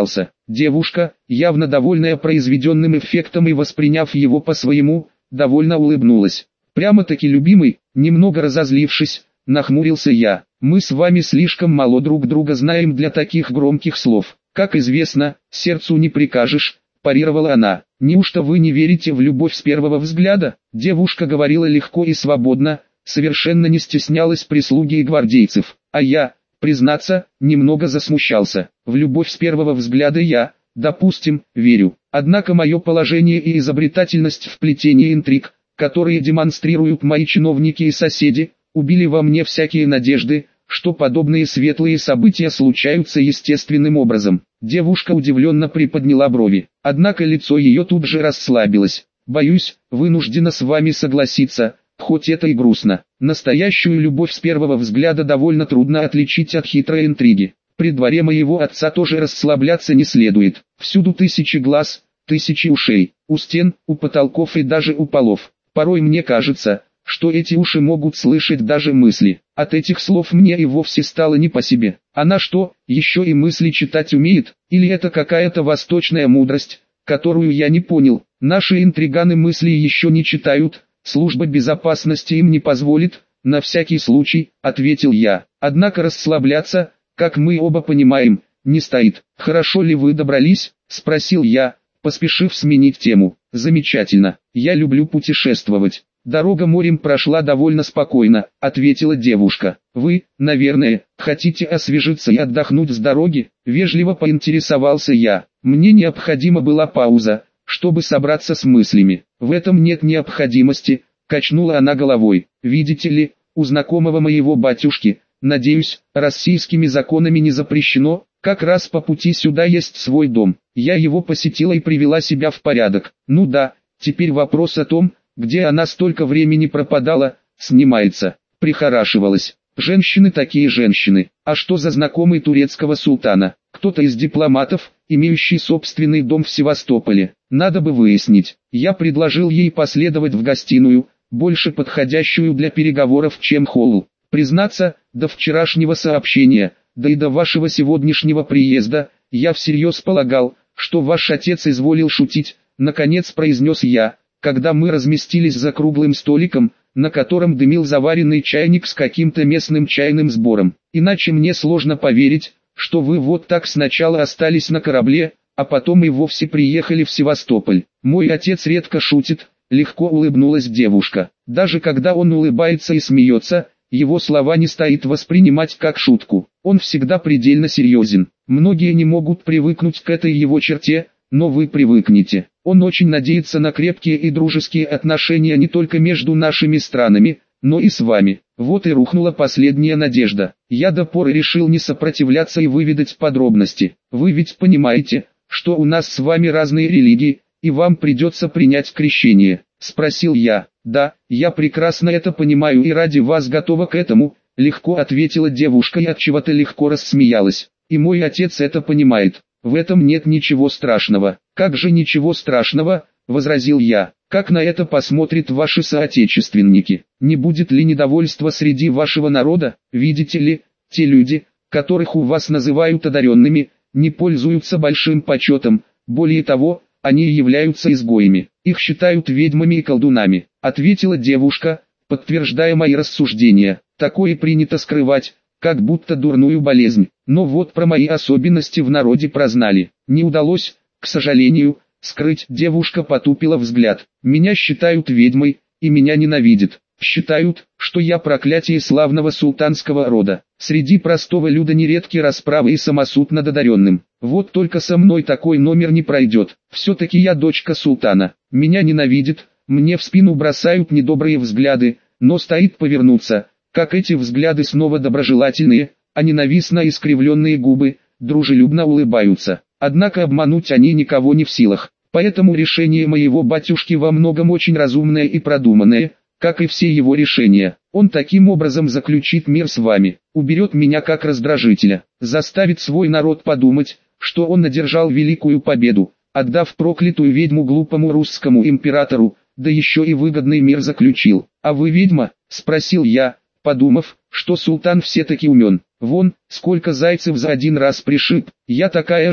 Девушка, явно довольная произведенным эффектом и восприняв его по-своему, довольно улыбнулась. Прямо-таки любимый, немного разозлившись, нахмурился я. Мы с вами слишком мало друг друга знаем для таких громких слов. Как известно, сердцу не прикажешь, парировала она. Неужто вы не верите в любовь с первого взгляда? Девушка говорила легко и свободно, совершенно не стеснялась прислуги и гвардейцев. А я, признаться, немного засмущался. В любовь с первого взгляда я, допустим, верю. Однако мое положение и изобретательность в плетении интриг, которые демонстрируют мои чиновники и соседи, убили во мне всякие надежды, что подобные светлые события случаются естественным образом. Девушка удивленно приподняла брови, однако лицо ее тут же расслабилось. Боюсь, вынуждена с вами согласиться, хоть это и грустно. Настоящую любовь с первого взгляда довольно трудно отличить от хитрой интриги. При дворе моего отца тоже расслабляться не следует. Всюду тысячи глаз, тысячи ушей, у стен, у потолков и даже у полов. Порой мне кажется, что эти уши могут слышать даже мысли. От этих слов мне и вовсе стало не по себе. Она что, еще и мысли читать умеет? Или это какая-то восточная мудрость, которую я не понял? Наши интриганы мысли еще не читают, служба безопасности им не позволит, на всякий случай, ответил я. Однако расслабляться, как мы оба понимаем, не стоит. Хорошо ли вы добрались? Спросил я, поспешив сменить тему. Замечательно, я люблю путешествовать. Дорога морем прошла довольно спокойно, ответила девушка. Вы, наверное, хотите освежиться и отдохнуть с дороги? Вежливо поинтересовался я. Мне необходима была пауза, чтобы собраться с мыслями. В этом нет необходимости, качнула она головой. Видите ли, у знакомого моего батюшки, надеюсь, российскими законами не запрещено, как раз по пути сюда есть свой дом. Я его посетила и привела себя в порядок. Ну да, теперь вопрос о том, где она столько времени пропадала, снимается, прихорашивалась. Женщины такие женщины. А что за знакомый турецкого султана? Кто-то из дипломатов, имеющий собственный дом в Севастополе. Надо бы выяснить. Я предложил ей последовать в гостиную, больше подходящую для переговоров, чем холл. Признаться, до вчерашнего сообщения, да и до вашего сегодняшнего приезда, я всерьез полагал, что ваш отец изволил шутить, наконец произнес я, когда мы разместились за круглым столиком, на котором дымил заваренный чайник с каким-то местным чайным сбором. Иначе мне сложно поверить, что вы вот так сначала остались на корабле, а потом и вовсе приехали в Севастополь. Мой отец редко шутит, легко улыбнулась девушка. Даже когда он улыбается и смеется, его слова не стоит воспринимать как шутку. Он всегда предельно серьезен. Многие не могут привыкнуть к этой его черте, но вы привыкнете. Он очень надеется на крепкие и дружеские отношения не только между нашими странами, но и с вами. Вот и рухнула последняя надежда. Я до поры решил не сопротивляться и выведать подробности. Вы ведь понимаете, что у нас с вами разные религии, и вам придется принять крещение? Спросил я. Да, я прекрасно это понимаю и ради вас готова к этому, легко ответила девушка и отчего-то легко рассмеялась. И мой отец это понимает. В этом нет ничего страшного. Как же ничего страшного, возразил я. Как на это посмотрят ваши соотечественники? Не будет ли недовольства среди вашего народа? Видите ли, те люди, которых у вас называют одаренными, не пользуются большим почетом. Более того, они являются изгоями. Их считают ведьмами и колдунами, ответила девушка, подтверждая мои рассуждения. Такое принято скрывать, как будто дурную болезнь. Но вот про мои особенности в народе прознали. Не удалось, к сожалению, скрыть. Девушка потупила взгляд. Меня считают ведьмой, и меня ненавидят. Считают, что я проклятие славного султанского рода. Среди простого люда нередки расправы и самосуд над одаренным. Вот только со мной такой номер не пройдет. Все-таки я дочка султана. Меня ненавидят, мне в спину бросают недобрые взгляды, но стоит повернуться, как эти взгляды снова доброжелательные, а ненавистно искривленные губы, дружелюбно улыбаются. Однако обмануть они никого не в силах. Поэтому решение моего батюшки во многом очень разумное и продуманное, как и все его решения. Он таким образом заключит мир с вами, уберет меня как раздражителя, заставит свой народ подумать, что он одержал великую победу, отдав проклятую ведьму глупому русскому императору, да еще и выгодный мир заключил. А вы ведьма? Спросил я, подумав, что султан все-таки умен. Вон, сколько зайцев за один раз пришиб. Я такая же,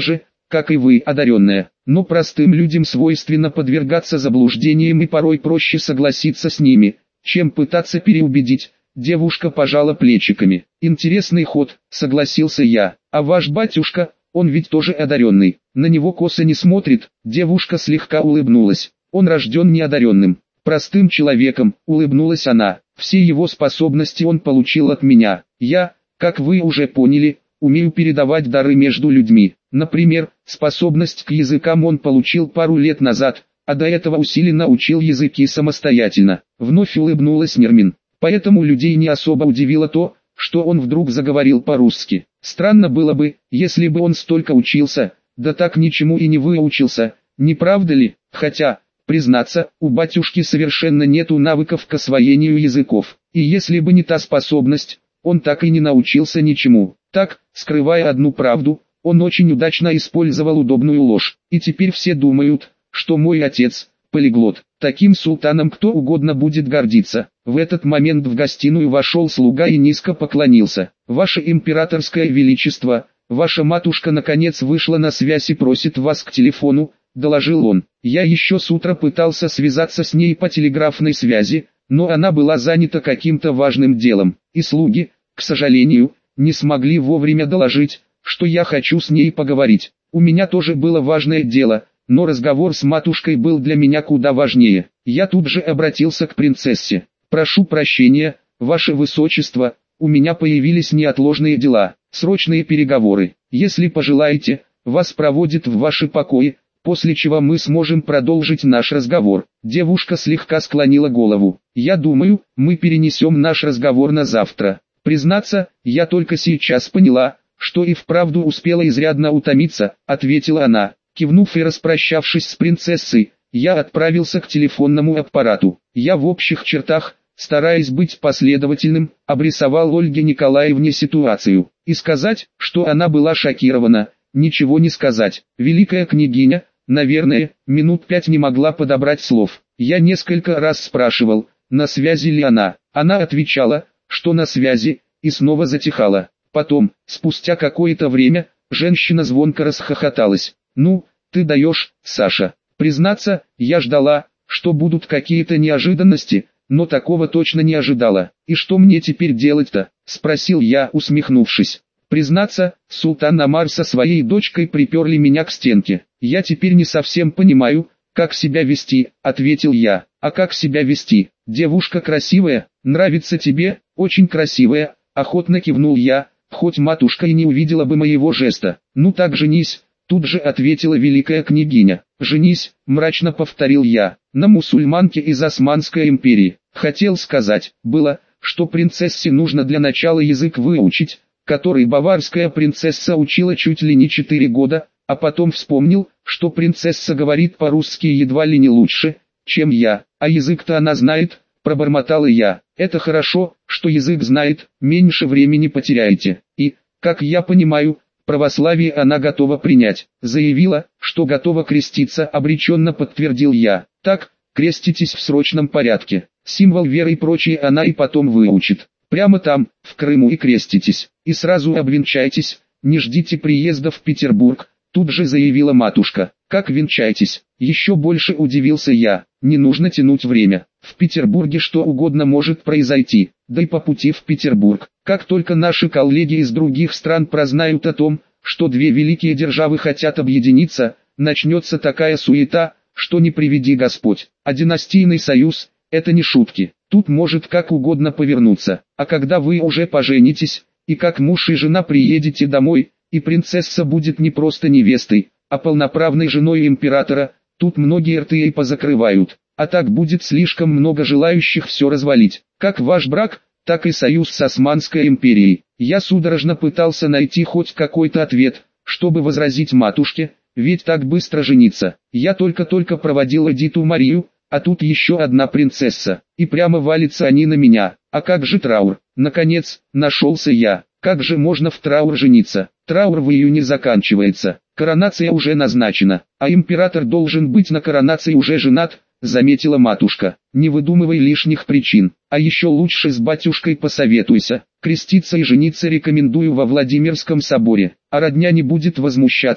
как и вы, одаренная. Но простым людям свойственно подвергаться заблуждениям и порой проще согласиться с ними, чем пытаться переубедить. Девушка пожала плечиками. Интересный ход, согласился я. А ваш батюшка, он ведь тоже одаренный. На него косо не смотрит. Девушка слегка улыбнулась. Он рожден неодаренным, простым человеком, улыбнулась она. Все его способности он получил от меня. Я, как вы уже поняли, умею передавать дары между людьми. Например, способность к языкам он получил пару лет назад, а до этого усиленно учил языки самостоятельно. Вновь улыбнулась Нермин. Поэтому людей не особо удивило то, что он вдруг заговорил по-русски. Странно было бы, если бы он столько учился, да так ничему и не выучился, не правда ли? Хотя, признаться, у батюшки совершенно нету навыков к освоению языков. И если бы не та способность, он так и не научился ничему. Так, скрывая одну правду, он очень удачно использовал удобную ложь. И теперь все думают, что мой отец – полиглот. Таким султаном кто угодно будет гордиться. В этот момент в гостиную вошел слуга и низко поклонился. «Ваше императорское величество, ваша матушка наконец вышла на связь и просит вас к телефону», – доложил он. Я еще с утра пытался связаться с ней по телеграфной связи, но она была занята каким-то важным делом. И слуги, к сожалению, не смогли вовремя доложить, что я хочу с ней поговорить. У меня тоже было важное дело, но разговор с матушкой был для меня куда важнее. Я тут же обратился к принцессе. «Прошу прощения, ваше высочество, у меня появились неотложные дела, срочные переговоры. Если пожелаете, вас проводят в ваши покои, после чего мы сможем продолжить наш разговор». Девушка слегка склонила голову. «Я думаю, мы перенесем наш разговор на завтра. Признаться, я только сейчас поняла, что и вправду успела изрядно утомиться», — ответила она. Кивнув и распрощавшись с принцессой, я отправился к телефонному аппарату. Я в общих чертах, стараясь быть последовательным, обрисовал Ольге Николаевне ситуацию. И сказать, что она была шокирована, ничего не сказать. Великая княгиня, наверное, минут 5 не могла подобрать слов. Я несколько раз спрашивал, на связи ли она. Она отвечала, что на связи, и снова затихала. Потом, спустя какое-то время, женщина звонко расхохоталась. «Ну, ты даешь, Саша». Признаться, я ждала, что будут какие-то неожиданности, но такого точно не ожидала. «И что мне теперь делать-то?» – спросил я, усмехнувшись. Признаться, султан Амар со своей дочкой приперли меня к стенке. «Я теперь не совсем понимаю, как себя вести», – ответил я. «А как себя вести? Девушка красивая, нравится тебе?» «Очень красивая», – охотно кивнул я, хоть матушка и не увидела бы моего жеста. «Ну так женись», – тут же ответила великая княгиня. «Женись», – мрачно повторил я, – «на мусульманке из Османской империи». Хотел сказать, было, что принцессе нужно для начала язык выучить, который баварская принцесса учила чуть ли не 4 года, а потом вспомнил, что принцесса говорит по-русски едва ли не лучше, чем я, а язык-то она знает, пробормотал я. «Это хорошо, что язык знает, меньше времени потеряете. И, как я понимаю, православие она готова принять», заявила, что готова креститься, обреченно подтвердил я. «Так, креститесь в срочном порядке, символ веры и прочее она и потом выучит. Прямо там, в Крыму и креститесь, и сразу обвенчайтесь, не ждите приезда в Петербург», тут же заявила матушка. «Как венчайтесь?» Еще больше удивился я. «Не нужно тянуть время. В Петербурге что угодно может произойти, да и по пути в Петербург. Как только наши коллеги из других стран прознают о том, что две великие державы хотят объединиться, начнется такая суета, что не приведи Господь. А династийный союз – это не шутки. Тут может как угодно повернуться. А когда вы уже поженитесь, и как муж и жена приедете домой, и принцесса будет не просто невестой, а полноправной женой императора, тут многие рты и позакрывают. А так будет слишком много желающих все развалить. Как ваш брак, так и союз с Османской империей». Я судорожно пытался найти хоть какой-то ответ, чтобы возразить матушке, ведь так быстро жениться. Я только-только проводил Эдиту Марию, а тут еще одна принцесса, и прямо валятся они на меня. А как же траур? Наконец, нашелся я. Как же можно в траур жениться? Траур в июне заканчивается, коронация уже назначена, а император должен быть на коронации уже женат, заметила матушка. «Не выдумывай лишних причин, а еще лучше с батюшкой посоветуйся. Креститься и жениться рекомендую во Владимирском соборе, а родня не будет возмущаться,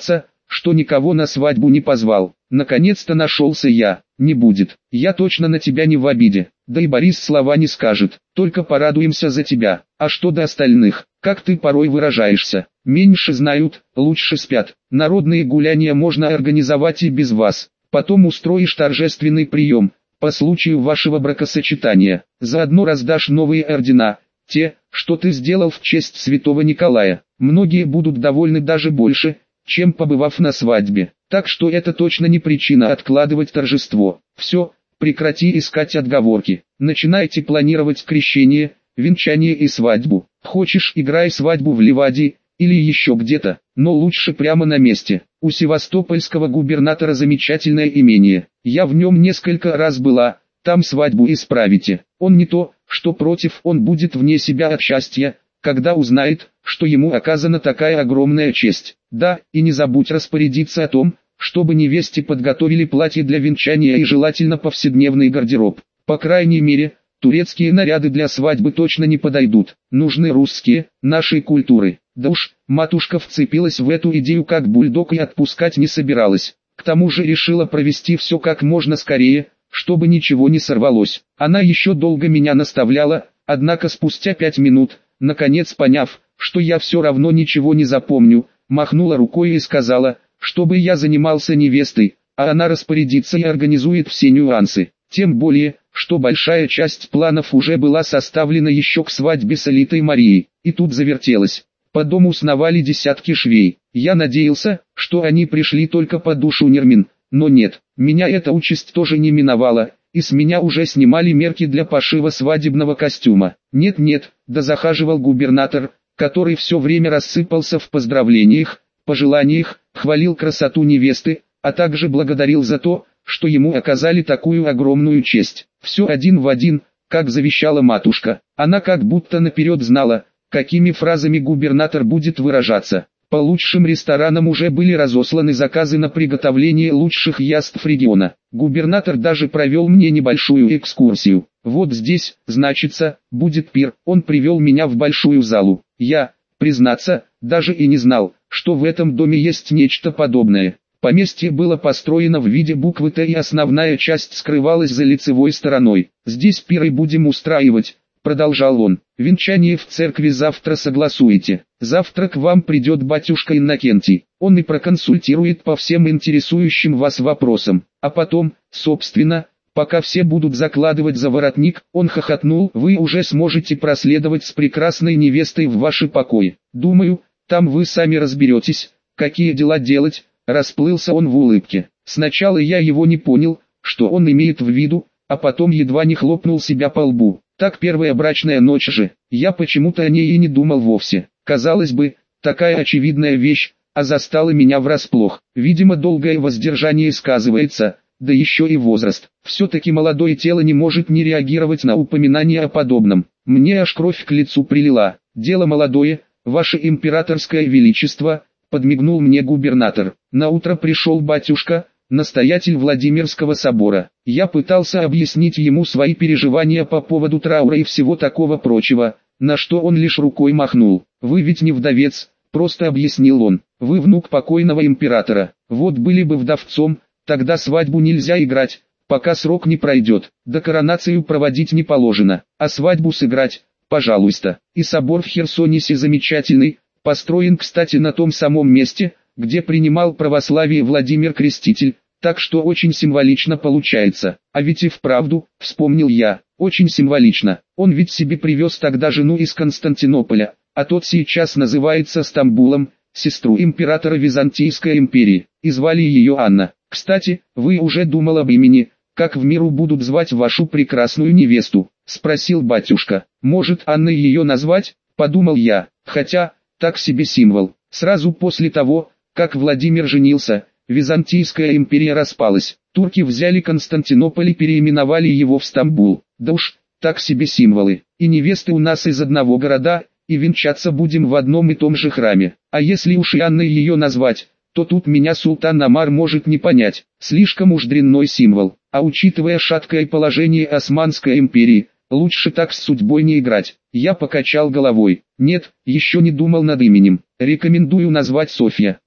что никого на свадьбу не позвал. Наконец-то нашелся я. Не будет. Я точно на тебя не в обиде. Да и Борис слова не скажет. Только порадуемся за тебя. А что до остальных? Как ты порой выражаешься? Меньше знают, лучше спят. Народные гуляния можно организовать и без вас. Потом устроишь торжественный прием, по случаю вашего бракосочетания. Заодно раздашь новые ордена, те, что ты сделал в честь святого Николая. Многие будут довольны даже больше, чем побывав на свадьбе. Так что это точно не причина откладывать торжество. Все, прекрати искать отговорки. Начинайте планировать крещение, венчание и свадьбу. Хочешь, играй свадьбу в Ливаде или еще где-то, но лучше прямо на месте. У севастопольского губернатора замечательное имение. Я в нем несколько раз была, там свадьбу исправите. Он не то, что против, он будет вне себя от счастья, когда узнает, что ему оказана такая огромная честь. Да, и не забудь распорядиться о том, чтобы невесте подготовили платье для венчания и желательно повседневный гардероб. По крайней мере, турецкие наряды для свадьбы точно не подойдут. Нужны русские, нашей культуры. Да уж, матушка вцепилась в эту идею как бульдог и отпускать не собиралась. К тому же решила провести все как можно скорее, чтобы ничего не сорвалось. Она еще долго меня наставляла, однако спустя 5 минут, наконец поняв, что я все равно ничего не запомню, махнула рукой и сказала, чтобы я занимался невестой, а она распорядится и организует все нюансы. Тем более, что большая часть планов уже была составлена еще к свадьбе с Алитой Марией, и тут завертелось. По дому сновали десятки швей. Я надеялся, что они пришли только по душу Нермин, но нет, меня эта участь тоже не миновала, и с меня уже снимали мерки для пошива свадебного костюма. Нет-нет, да захаживал губернатор, который все время рассыпался в поздравлениях, пожеланиях, хвалил красоту невесты, а также благодарил за то, что ему оказали такую огромную честь. Все один в один, как завещала матушка. Она как будто наперед знала, какими фразами губернатор будет выражаться. По лучшим ресторанам уже были разосланы заказы на приготовление лучших яств региона. Губернатор даже провел мне небольшую экскурсию. Вот здесь, значится, будет пир. Он привел меня в большую залу. Я, признаться, даже и не знал, что в этом доме есть нечто подобное. Поместье было построено в виде буквы Т, и основная часть скрывалась за лицевой стороной. «Здесь пир и будем устраивать», — продолжал он. «Венчание в церкви завтра согласуете. Завтра к вам придет батюшка Иннокентий. Он и проконсультирует по всем интересующим вас вопросам. А потом, собственно, пока все будут закладывать за воротник», он хохотнул, «вы уже сможете проследовать с прекрасной невестой в ваши покои. Думаю, там вы сами разберетесь, какие дела делать». Расплылся он в улыбке. Сначала я его не понял, что он имеет в виду, а потом едва не хлопнул себя по лбу. Так первая брачная ночь же, я почему-то о ней и не думал вовсе. Казалось бы, такая очевидная вещь, а застала меня врасплох. Видимо, долгое воздержание сказывается, да еще и возраст. Все-таки молодое тело не может не реагировать на упоминание о подобном. Мне аж кровь к лицу прилила. «Дело молодое, ваше императорское величество», подмигнул мне губернатор. Наутро пришел батюшка, настоятель Владимирского собора. Я пытался объяснить ему свои переживания по поводу траура и всего такого прочего, на что он лишь рукой махнул. «Вы ведь не вдовец», — просто объяснил он. «Вы внук покойного императора. Вот были бы вдовцом, тогда свадьбу нельзя играть, пока срок не пройдет. Да коронацию проводить не положено, а свадьбу сыграть, пожалуйста. И собор в Херсонесе замечательный, построен, кстати, на том самом месте, где принимал православие Владимир Креститель, так что очень символично получается. А ведь и вправду, вспомнил я, очень символично. Он ведь себе привез тогда жену из Константинополя, а тот сейчас называется Стамбулом, сестру императора Византийской империи, и звали ее Анна. Кстати, вы уже думал об имени, как в миру будут звать вашу прекрасную невесту?» — спросил батюшка. «Может, Анной ее назвать?» — подумал я, хотя... Так себе символ. Сразу после того, как Владимир женился, Византийская империя распалась. Турки взяли Константинополь и переименовали его в Стамбул. Да уж, так себе символы. И невесты у нас из одного города, и венчаться будем в одном и том же храме. А если уж и Анной ее назвать, то тут меня султан Омар может не понять. Слишком уж дрянной символ. А учитывая шаткое положение Османской империи, лучше так с судьбой не играть. Я покачал головой. Нет, еще не думал над именем. Рекомендую назвать Софья.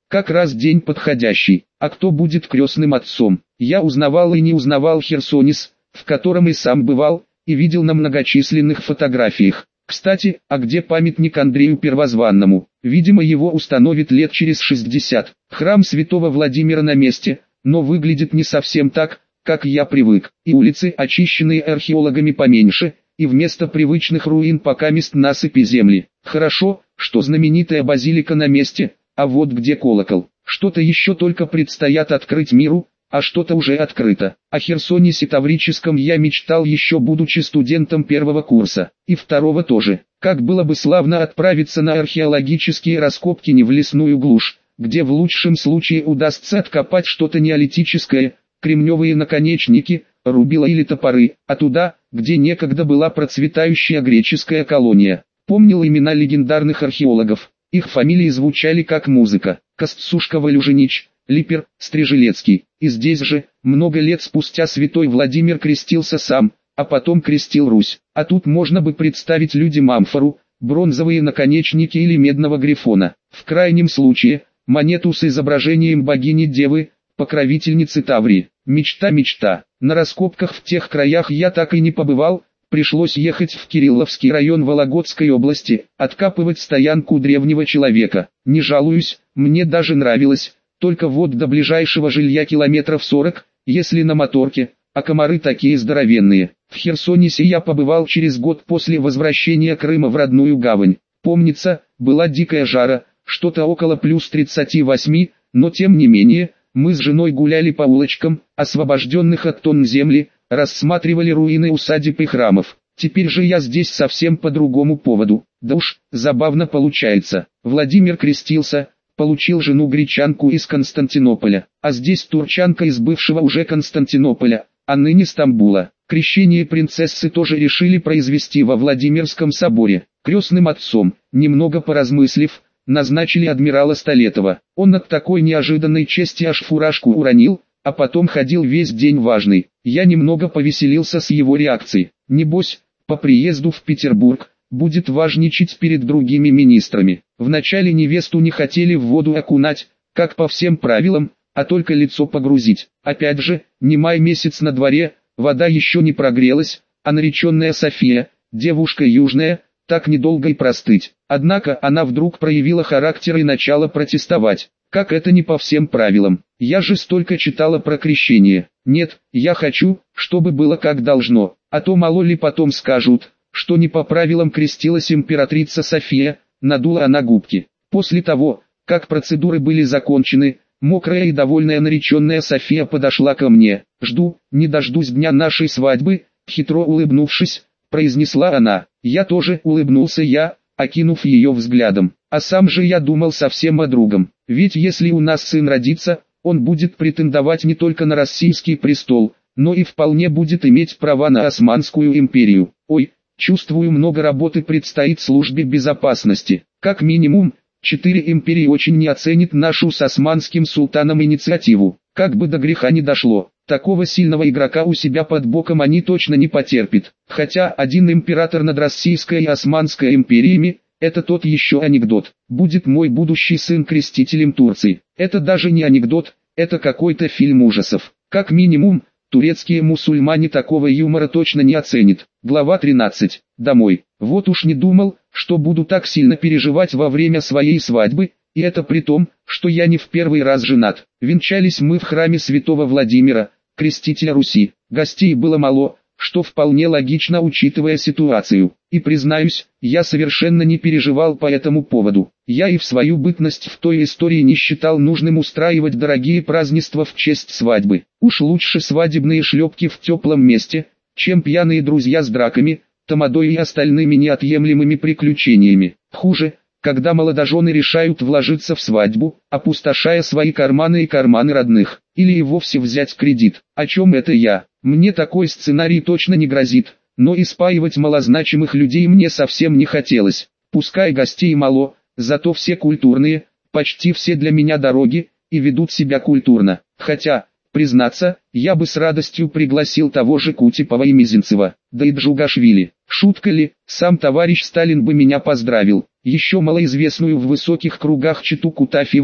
Как раз день подходящий. А кто будет крестным отцом? Я узнавал и не узнавал Херсонес, в котором и сам бывал, и видел на многочисленных фотографиях. Кстати, а где памятник Андрею Первозванному? Видимо, его установят лет через 60. Храм святого Владимира на месте, но выглядит не совсем так, как я привык. И улицы, очищенные археологами, поменьше, и вместо привычных руин покамест насыпи земли. Хорошо, что знаменитая базилика на месте, а вот где колокол. Что-то еще только предстоят открыть миру, а что-то уже открыто. О Херсонесе Таврическом я мечтал еще будучи студентом первого курса, и второго тоже. Как было бы славно отправиться на археологические раскопки не в лесную глушь, где в лучшем случае удастся откопать что-то неолитическое, кремневые наконечники, рубила или топоры, а туда, где некогда была процветающая греческая колония. Помнил имена легендарных археологов, их фамилии звучали как музыка: Костцушка-Валюжинич, Липер, Стрижелецкий. И здесь же, много лет спустя, святой Владимир крестился сам, а потом крестил Русь. А тут можно бы представить людям амфору, бронзовые наконечники или медного грифона. В крайнем случае, монету с изображением богини-девы, покровительницы Таврии. Мечта. На раскопках в тех краях я так и не побывал, пришлось ехать в Кирилловский район Вологодской области, откапывать стоянку древнего человека. Не жалуюсь, мне даже нравилось. Только вот до ближайшего жилья километров 40, если на моторке, а комары такие здоровенные. В Херсонесе я побывал через год после возвращения Крыма в родную гавань. Помнится, была дикая жара, что-то около плюс 38, но тем не менее, мы с женой гуляли по улочкам, освобожденных от тонн земли, рассматривали руины усадеб и храмов. Теперь же я здесь совсем по другому поводу. Да уж, забавно получается. Владимир крестился, получил жену-гречанку из Константинополя, а здесь турчанка из бывшего уже Константинополя, а ныне Стамбула. Крещение принцессы тоже решили произвести во Владимирском соборе. Крестным отцом, немного поразмыслив, назначили адмирала Столетова. Он от такой неожиданной чести аж фуражку уронил, а потом ходил весь день важный. Я немного повеселился с его реакцией. Небось, по приезду в Петербург, будет важничать перед другими министрами. Вначале невесту не хотели в воду окунать, как по всем правилам, а только лицо погрузить. Опять же, не май месяц на дворе, вода еще не прогрелась, а нареченная София, девушка южная, так недолго и простыть. Однако она вдруг проявила характер и начала протестовать. Как это не по всем правилам? Я же столько читала про крещение. Нет, я хочу, чтобы было как должно, а то мало ли потом скажут, что не по правилам крестилась императрица София, надула она губки. После того, как процедуры были закончены, мокрая и довольная нареченная София подошла ко мне. «Жду, не дождусь дня нашей свадьбы», хитро улыбнувшись, произнесла она. Я тоже улыбнулся окинув ее взглядом. А сам же я думал совсем о другом. Ведь если у нас сын родится, он будет претендовать не только на российский престол, но и вполне будет иметь права на Османскую империю. Ой, чувствую, много работы предстоит службе безопасности. Как минимум, 4 империи очень не оценит нашу с османским султаном инициативу. Как бы до греха не дошло, такого сильного игрока у себя под боком они точно не потерпят. Хотя один император над Российской и Османской империями, это тот еще анекдот. Будет мой будущий сын крестителем Турции. Это даже не анекдот, это какой-то фильм ужасов. Как минимум, турецкие мусульмане такого юмора точно не оценят. Глава 13. Домой. Вот уж не думал, что буду так сильно переживать во время своей свадьбы, и это при том, что я не в первый раз женат. Венчались мы в храме святого Владимира, крестителя Руси. Гостей было мало, что вполне логично, учитывая ситуацию. И признаюсь, я совершенно не переживал по этому поводу. Я и в свою бытность в той истории не считал нужным устраивать дорогие празднества в честь свадьбы. Уж лучше свадебные шлепки в теплом месте, чем пьяные друзья с драками, тамадой и остальными неотъемлемыми приключениями. Хуже, когда молодожены решают вложиться в свадьбу, опустошая свои карманы и карманы родных, или и вовсе взять кредит. О чем это я? Мне такой сценарий точно не грозит, но и спаивать малозначимых людей мне совсем не хотелось. Пускай гостей мало, зато все культурные, почти все для меня дороги, и ведут себя культурно. Хотя, признаться, я бы с радостью пригласил того же Кутепова и Мизинцева, да и Джугашвили. Шутка ли, сам товарищ Сталин бы меня поздравил. Еще малоизвестную в высоких кругах чету Кутафьевых,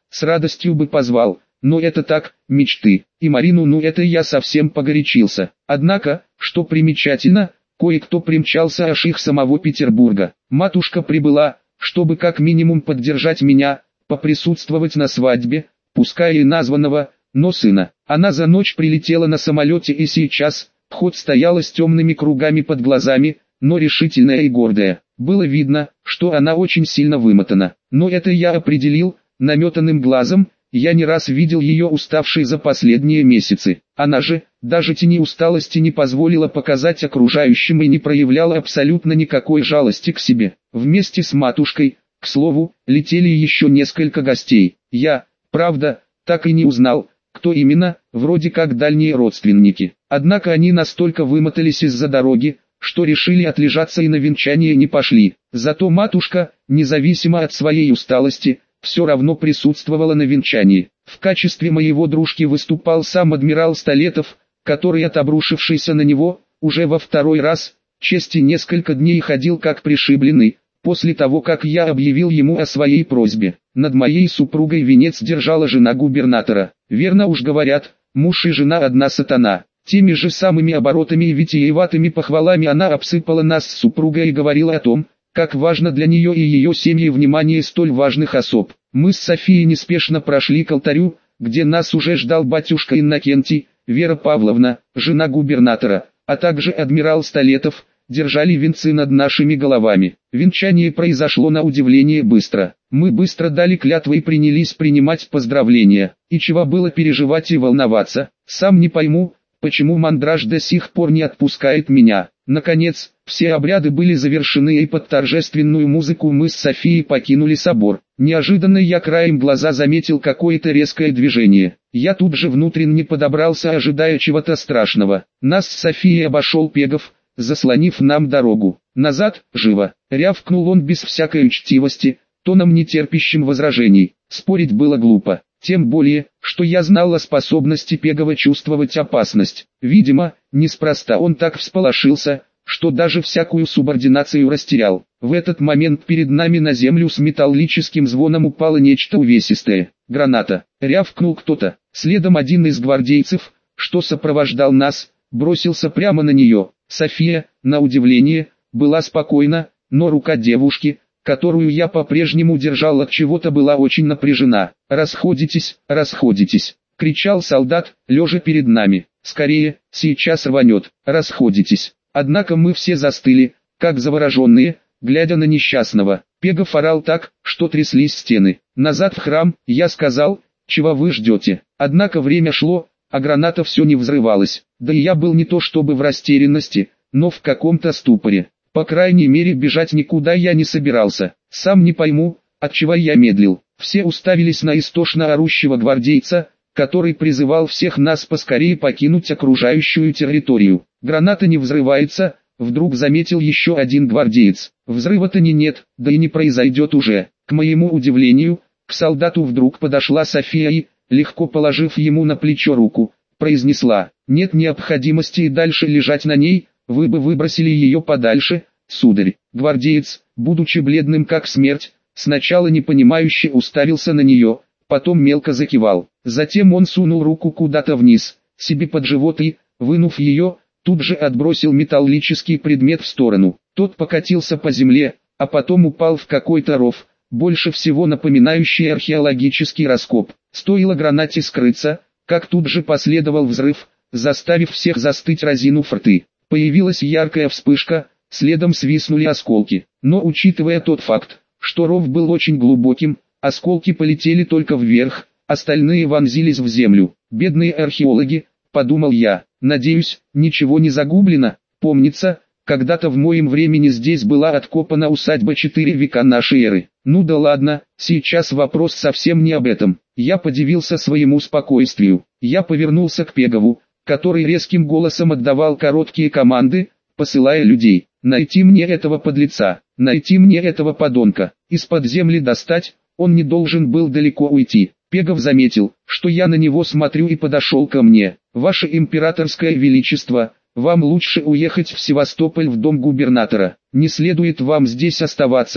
с радостью бы позвал, но это так, мечты. И Марину, ну это я совсем погорячился. Однако, что примечательно, кое-кто примчался аж их самого Петербурга. Матушка прибыла, чтобы как минимум поддержать меня, поприсутствовать на свадьбе, пускай и названного, но сына. Она за ночь прилетела на самолете и сейчас, хоть стояла с темными кругами под глазами, но решительная и гордая. Было видно, что она очень сильно вымотана. Но это я определил, наметанным глазом, я не раз видел ее уставшей за последние месяцы. Она же, даже тени усталости не позволила показать окружающим и не проявляла абсолютно никакой жалости к себе. Вместе с матушкой, к слову, летели еще несколько гостей. Я, правда, так и не узнал, кто именно, вроде как дальние родственники. Однако они настолько вымотались из-за дороги, что решили отлежаться и на венчание не пошли. Зато матушка, независимо от своей усталости, все равно присутствовала на венчании. В качестве моего дружки выступал сам адмирал Столетов, который от обрушившейся на него, уже во второй раз, чести несколько дней ходил как пришибленный, после того как я объявил ему о своей просьбе. Над моей супругой венец держала жена губернатора. Верно уж говорят, муж и жена одна сатана. Теми же самыми оборотами и витиеватыми похвалами она обсыпала нас с супругой и говорила о том, как важно для нее и ее семьи внимание столь важных особ. Мы с Софией неспешно прошли к алтарю, где нас уже ждал батюшка Иннокентий, Вера Павловна, жена губернатора, а также адмирал Столетов, держали венцы над нашими головами. Венчание произошло на удивление быстро. Мы быстро дали клятвы и принялись принимать поздравления. И чего было переживать и волноваться, сам не пойму, почему мандраж до сих пор не отпускает меня. Наконец, все обряды были завершены и под торжественную музыку мы с Софией покинули собор. Неожиданно я краем глаза заметил какое-то резкое движение. Я тут же внутренне подобрался, ожидая чего-то страшного. Нас с Софией обошел Пегов, заслонив нам дорогу. «Назад, живо!» — рявкнул он без всякой учтивости, тоном нетерпящим возражений. Спорить было глупо. Тем более, что я знал о способности Пегова чувствовать опасность. Видимо, неспроста он так всполошился, что даже всякую субординацию растерял. В этот момент перед нами на землю с металлическим звоном упало нечто увесистое. «Граната!» — рявкнул кто-то. Следом один из гвардейцев, что сопровождал нас, бросился прямо на нее. София, на удивление, была спокойна, но рука девушки, которую я по-прежнему держал от чего-то, была очень напряжена. «Расходитесь, расходитесь!» — кричал солдат, лежа перед нами. «Скорее, сейчас рванет, расходитесь!» Однако мы все застыли, как завороженные, глядя на несчастного. Пегов орал так, что тряслись стены. «Назад в храм!» — я сказал. «Чего вы ждете?» Однако время шло, а граната все не взрывалась. Да и я был не то чтобы в растерянности, но в каком-то ступоре. По крайней мере, бежать никуда я не собирался. Сам не пойму, отчего я медлил. Все уставились на истошно орущего гвардейца, который призывал всех нас поскорее покинуть окружающую территорию. «Граната не взрывается», — вдруг заметил еще один гвардеец. «Взрыва-то нет, да и не произойдет уже». К моему удивлению, к солдату вдруг подошла София и, легко положив ему на плечо руку, произнесла: «Нет необходимости и дальше лежать на ней, вы бы выбросили ее подальше, сударь». Гвардеец, будучи бледным как смерть, сначала непонимающе уставился на нее, потом мелко закивал. Затем он сунул руку куда-то вниз, себе под живот и, вынув ее, тут же отбросил металлический предмет в сторону. Тот покатился по земле, а потом упал в какой-то ров, больше всего напоминающий археологический раскоп. Стоило гранате скрыться, как тут же последовал взрыв, заставив всех застыть разинув рты. Появилась яркая вспышка, следом свистнули осколки. Но учитывая тот факт, что ров был очень глубоким, осколки полетели только вверх, остальные вонзились в землю. «Бедные археологи», — подумал я, — «надеюсь, ничего не загублено». Помнится, когда-то в моем времени здесь была откопана усадьба 4 века нашей эры. Ну да ладно, сейчас вопрос совсем не об этом. Я подивился своему спокойствию. Я повернулся к Пегову, который резким голосом отдавал короткие команды, посылая людей: «Найти мне этого подлеца, найти мне этого подонка, из-под земли достать». Он не должен был далеко уйти. Пегов заметил, что я на него смотрю, и подошел ко мне. «Ваше императорское величество, вам лучше уехать в Севастополь в дом губернатора. Не следует вам здесь оставаться,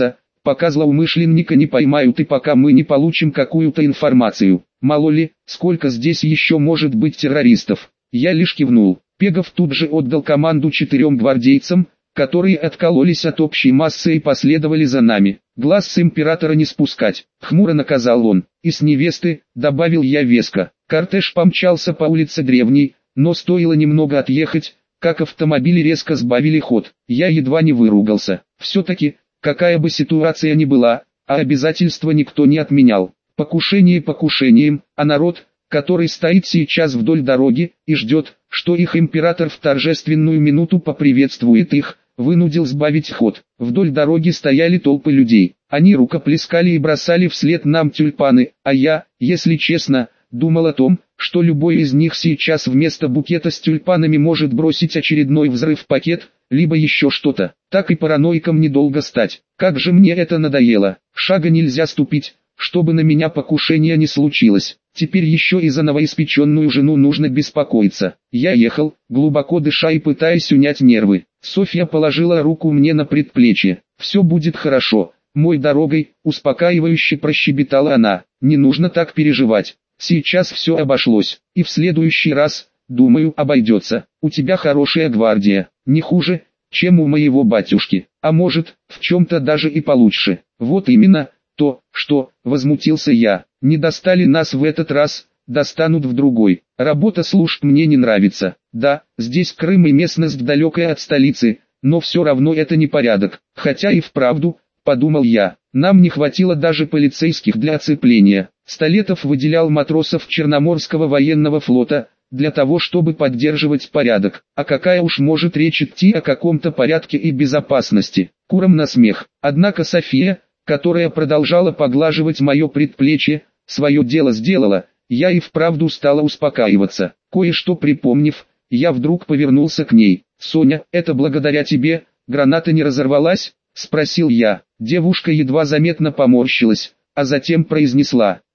пока злоумышленника не поймают и пока мы не получим какую-то информацию. Мало ли, сколько здесь еще может быть террористов. Я лишь кивнул. Пегов тут же отдал команду 4 гвардейцам, которые откололись от общей массы и последовали за нами. Глаз с императора не спускать, хмуро наказал он. И с невесты, добавил я веско. Кортеж помчался по улице Древней, но стоило немного отъехать, как автомобили резко сбавили ход. Я едва не выругался. Все-таки, какая бы ситуация ни была, а обязательства никто не отменял. Покушение покушением, а народ, который стоит сейчас вдоль дороги и ждет, что их император в торжественную минуту поприветствует их, вынудил сбавить ход. Вдоль дороги стояли толпы людей. Они рукоплескали и бросали вслед нам тюльпаны, а я, если честно, думал о том, что любой из них сейчас вместо букета с тюльпанами может бросить очередной взрыв-пакет, либо еще что-то. Так и параноиком недолго стать. Как же мне это надоело. Шага нельзя ступить, чтобы на меня покушение не случилось. Теперь еще и за новоиспеченную жену нужно беспокоиться. Я ехал, глубоко дыша и пытаясь унять нервы. Софья положила руку мне на предплечье. «Все будет хорошо, мой дорогой», успокаивающе прощебетала она. «Не нужно так переживать. Сейчас все обошлось, и в следующий раз, думаю, обойдется. У тебя хорошая гвардия, не хуже, чем у моего батюшки, а может, в чем-то даже и получше». «Вот именно, то, что», возмутился я, «не достали нас в этот раз, достанут в другой. Работа служб мне не нравится. Да, здесь Крым и местность далекая от столицы, но все равно это не порядок. Хотя и вправду, подумал я, нам не хватило даже полицейских для оцепления. Столетов выделял матросов Черноморского военного флота, для того чтобы поддерживать порядок. А какая уж может речь идти о каком-то порядке и безопасности?» Куром на смех. Однако София, которая продолжала поглаживать мое предплечье, свое дело сделала. Я и вправду стала успокаиваться. Кое-что припомнив, я вдруг повернулся к ней. «Соня, это благодаря тебе, граната не разорвалась?» — спросил я. Девушка едва заметно поморщилась, а затем произнесла: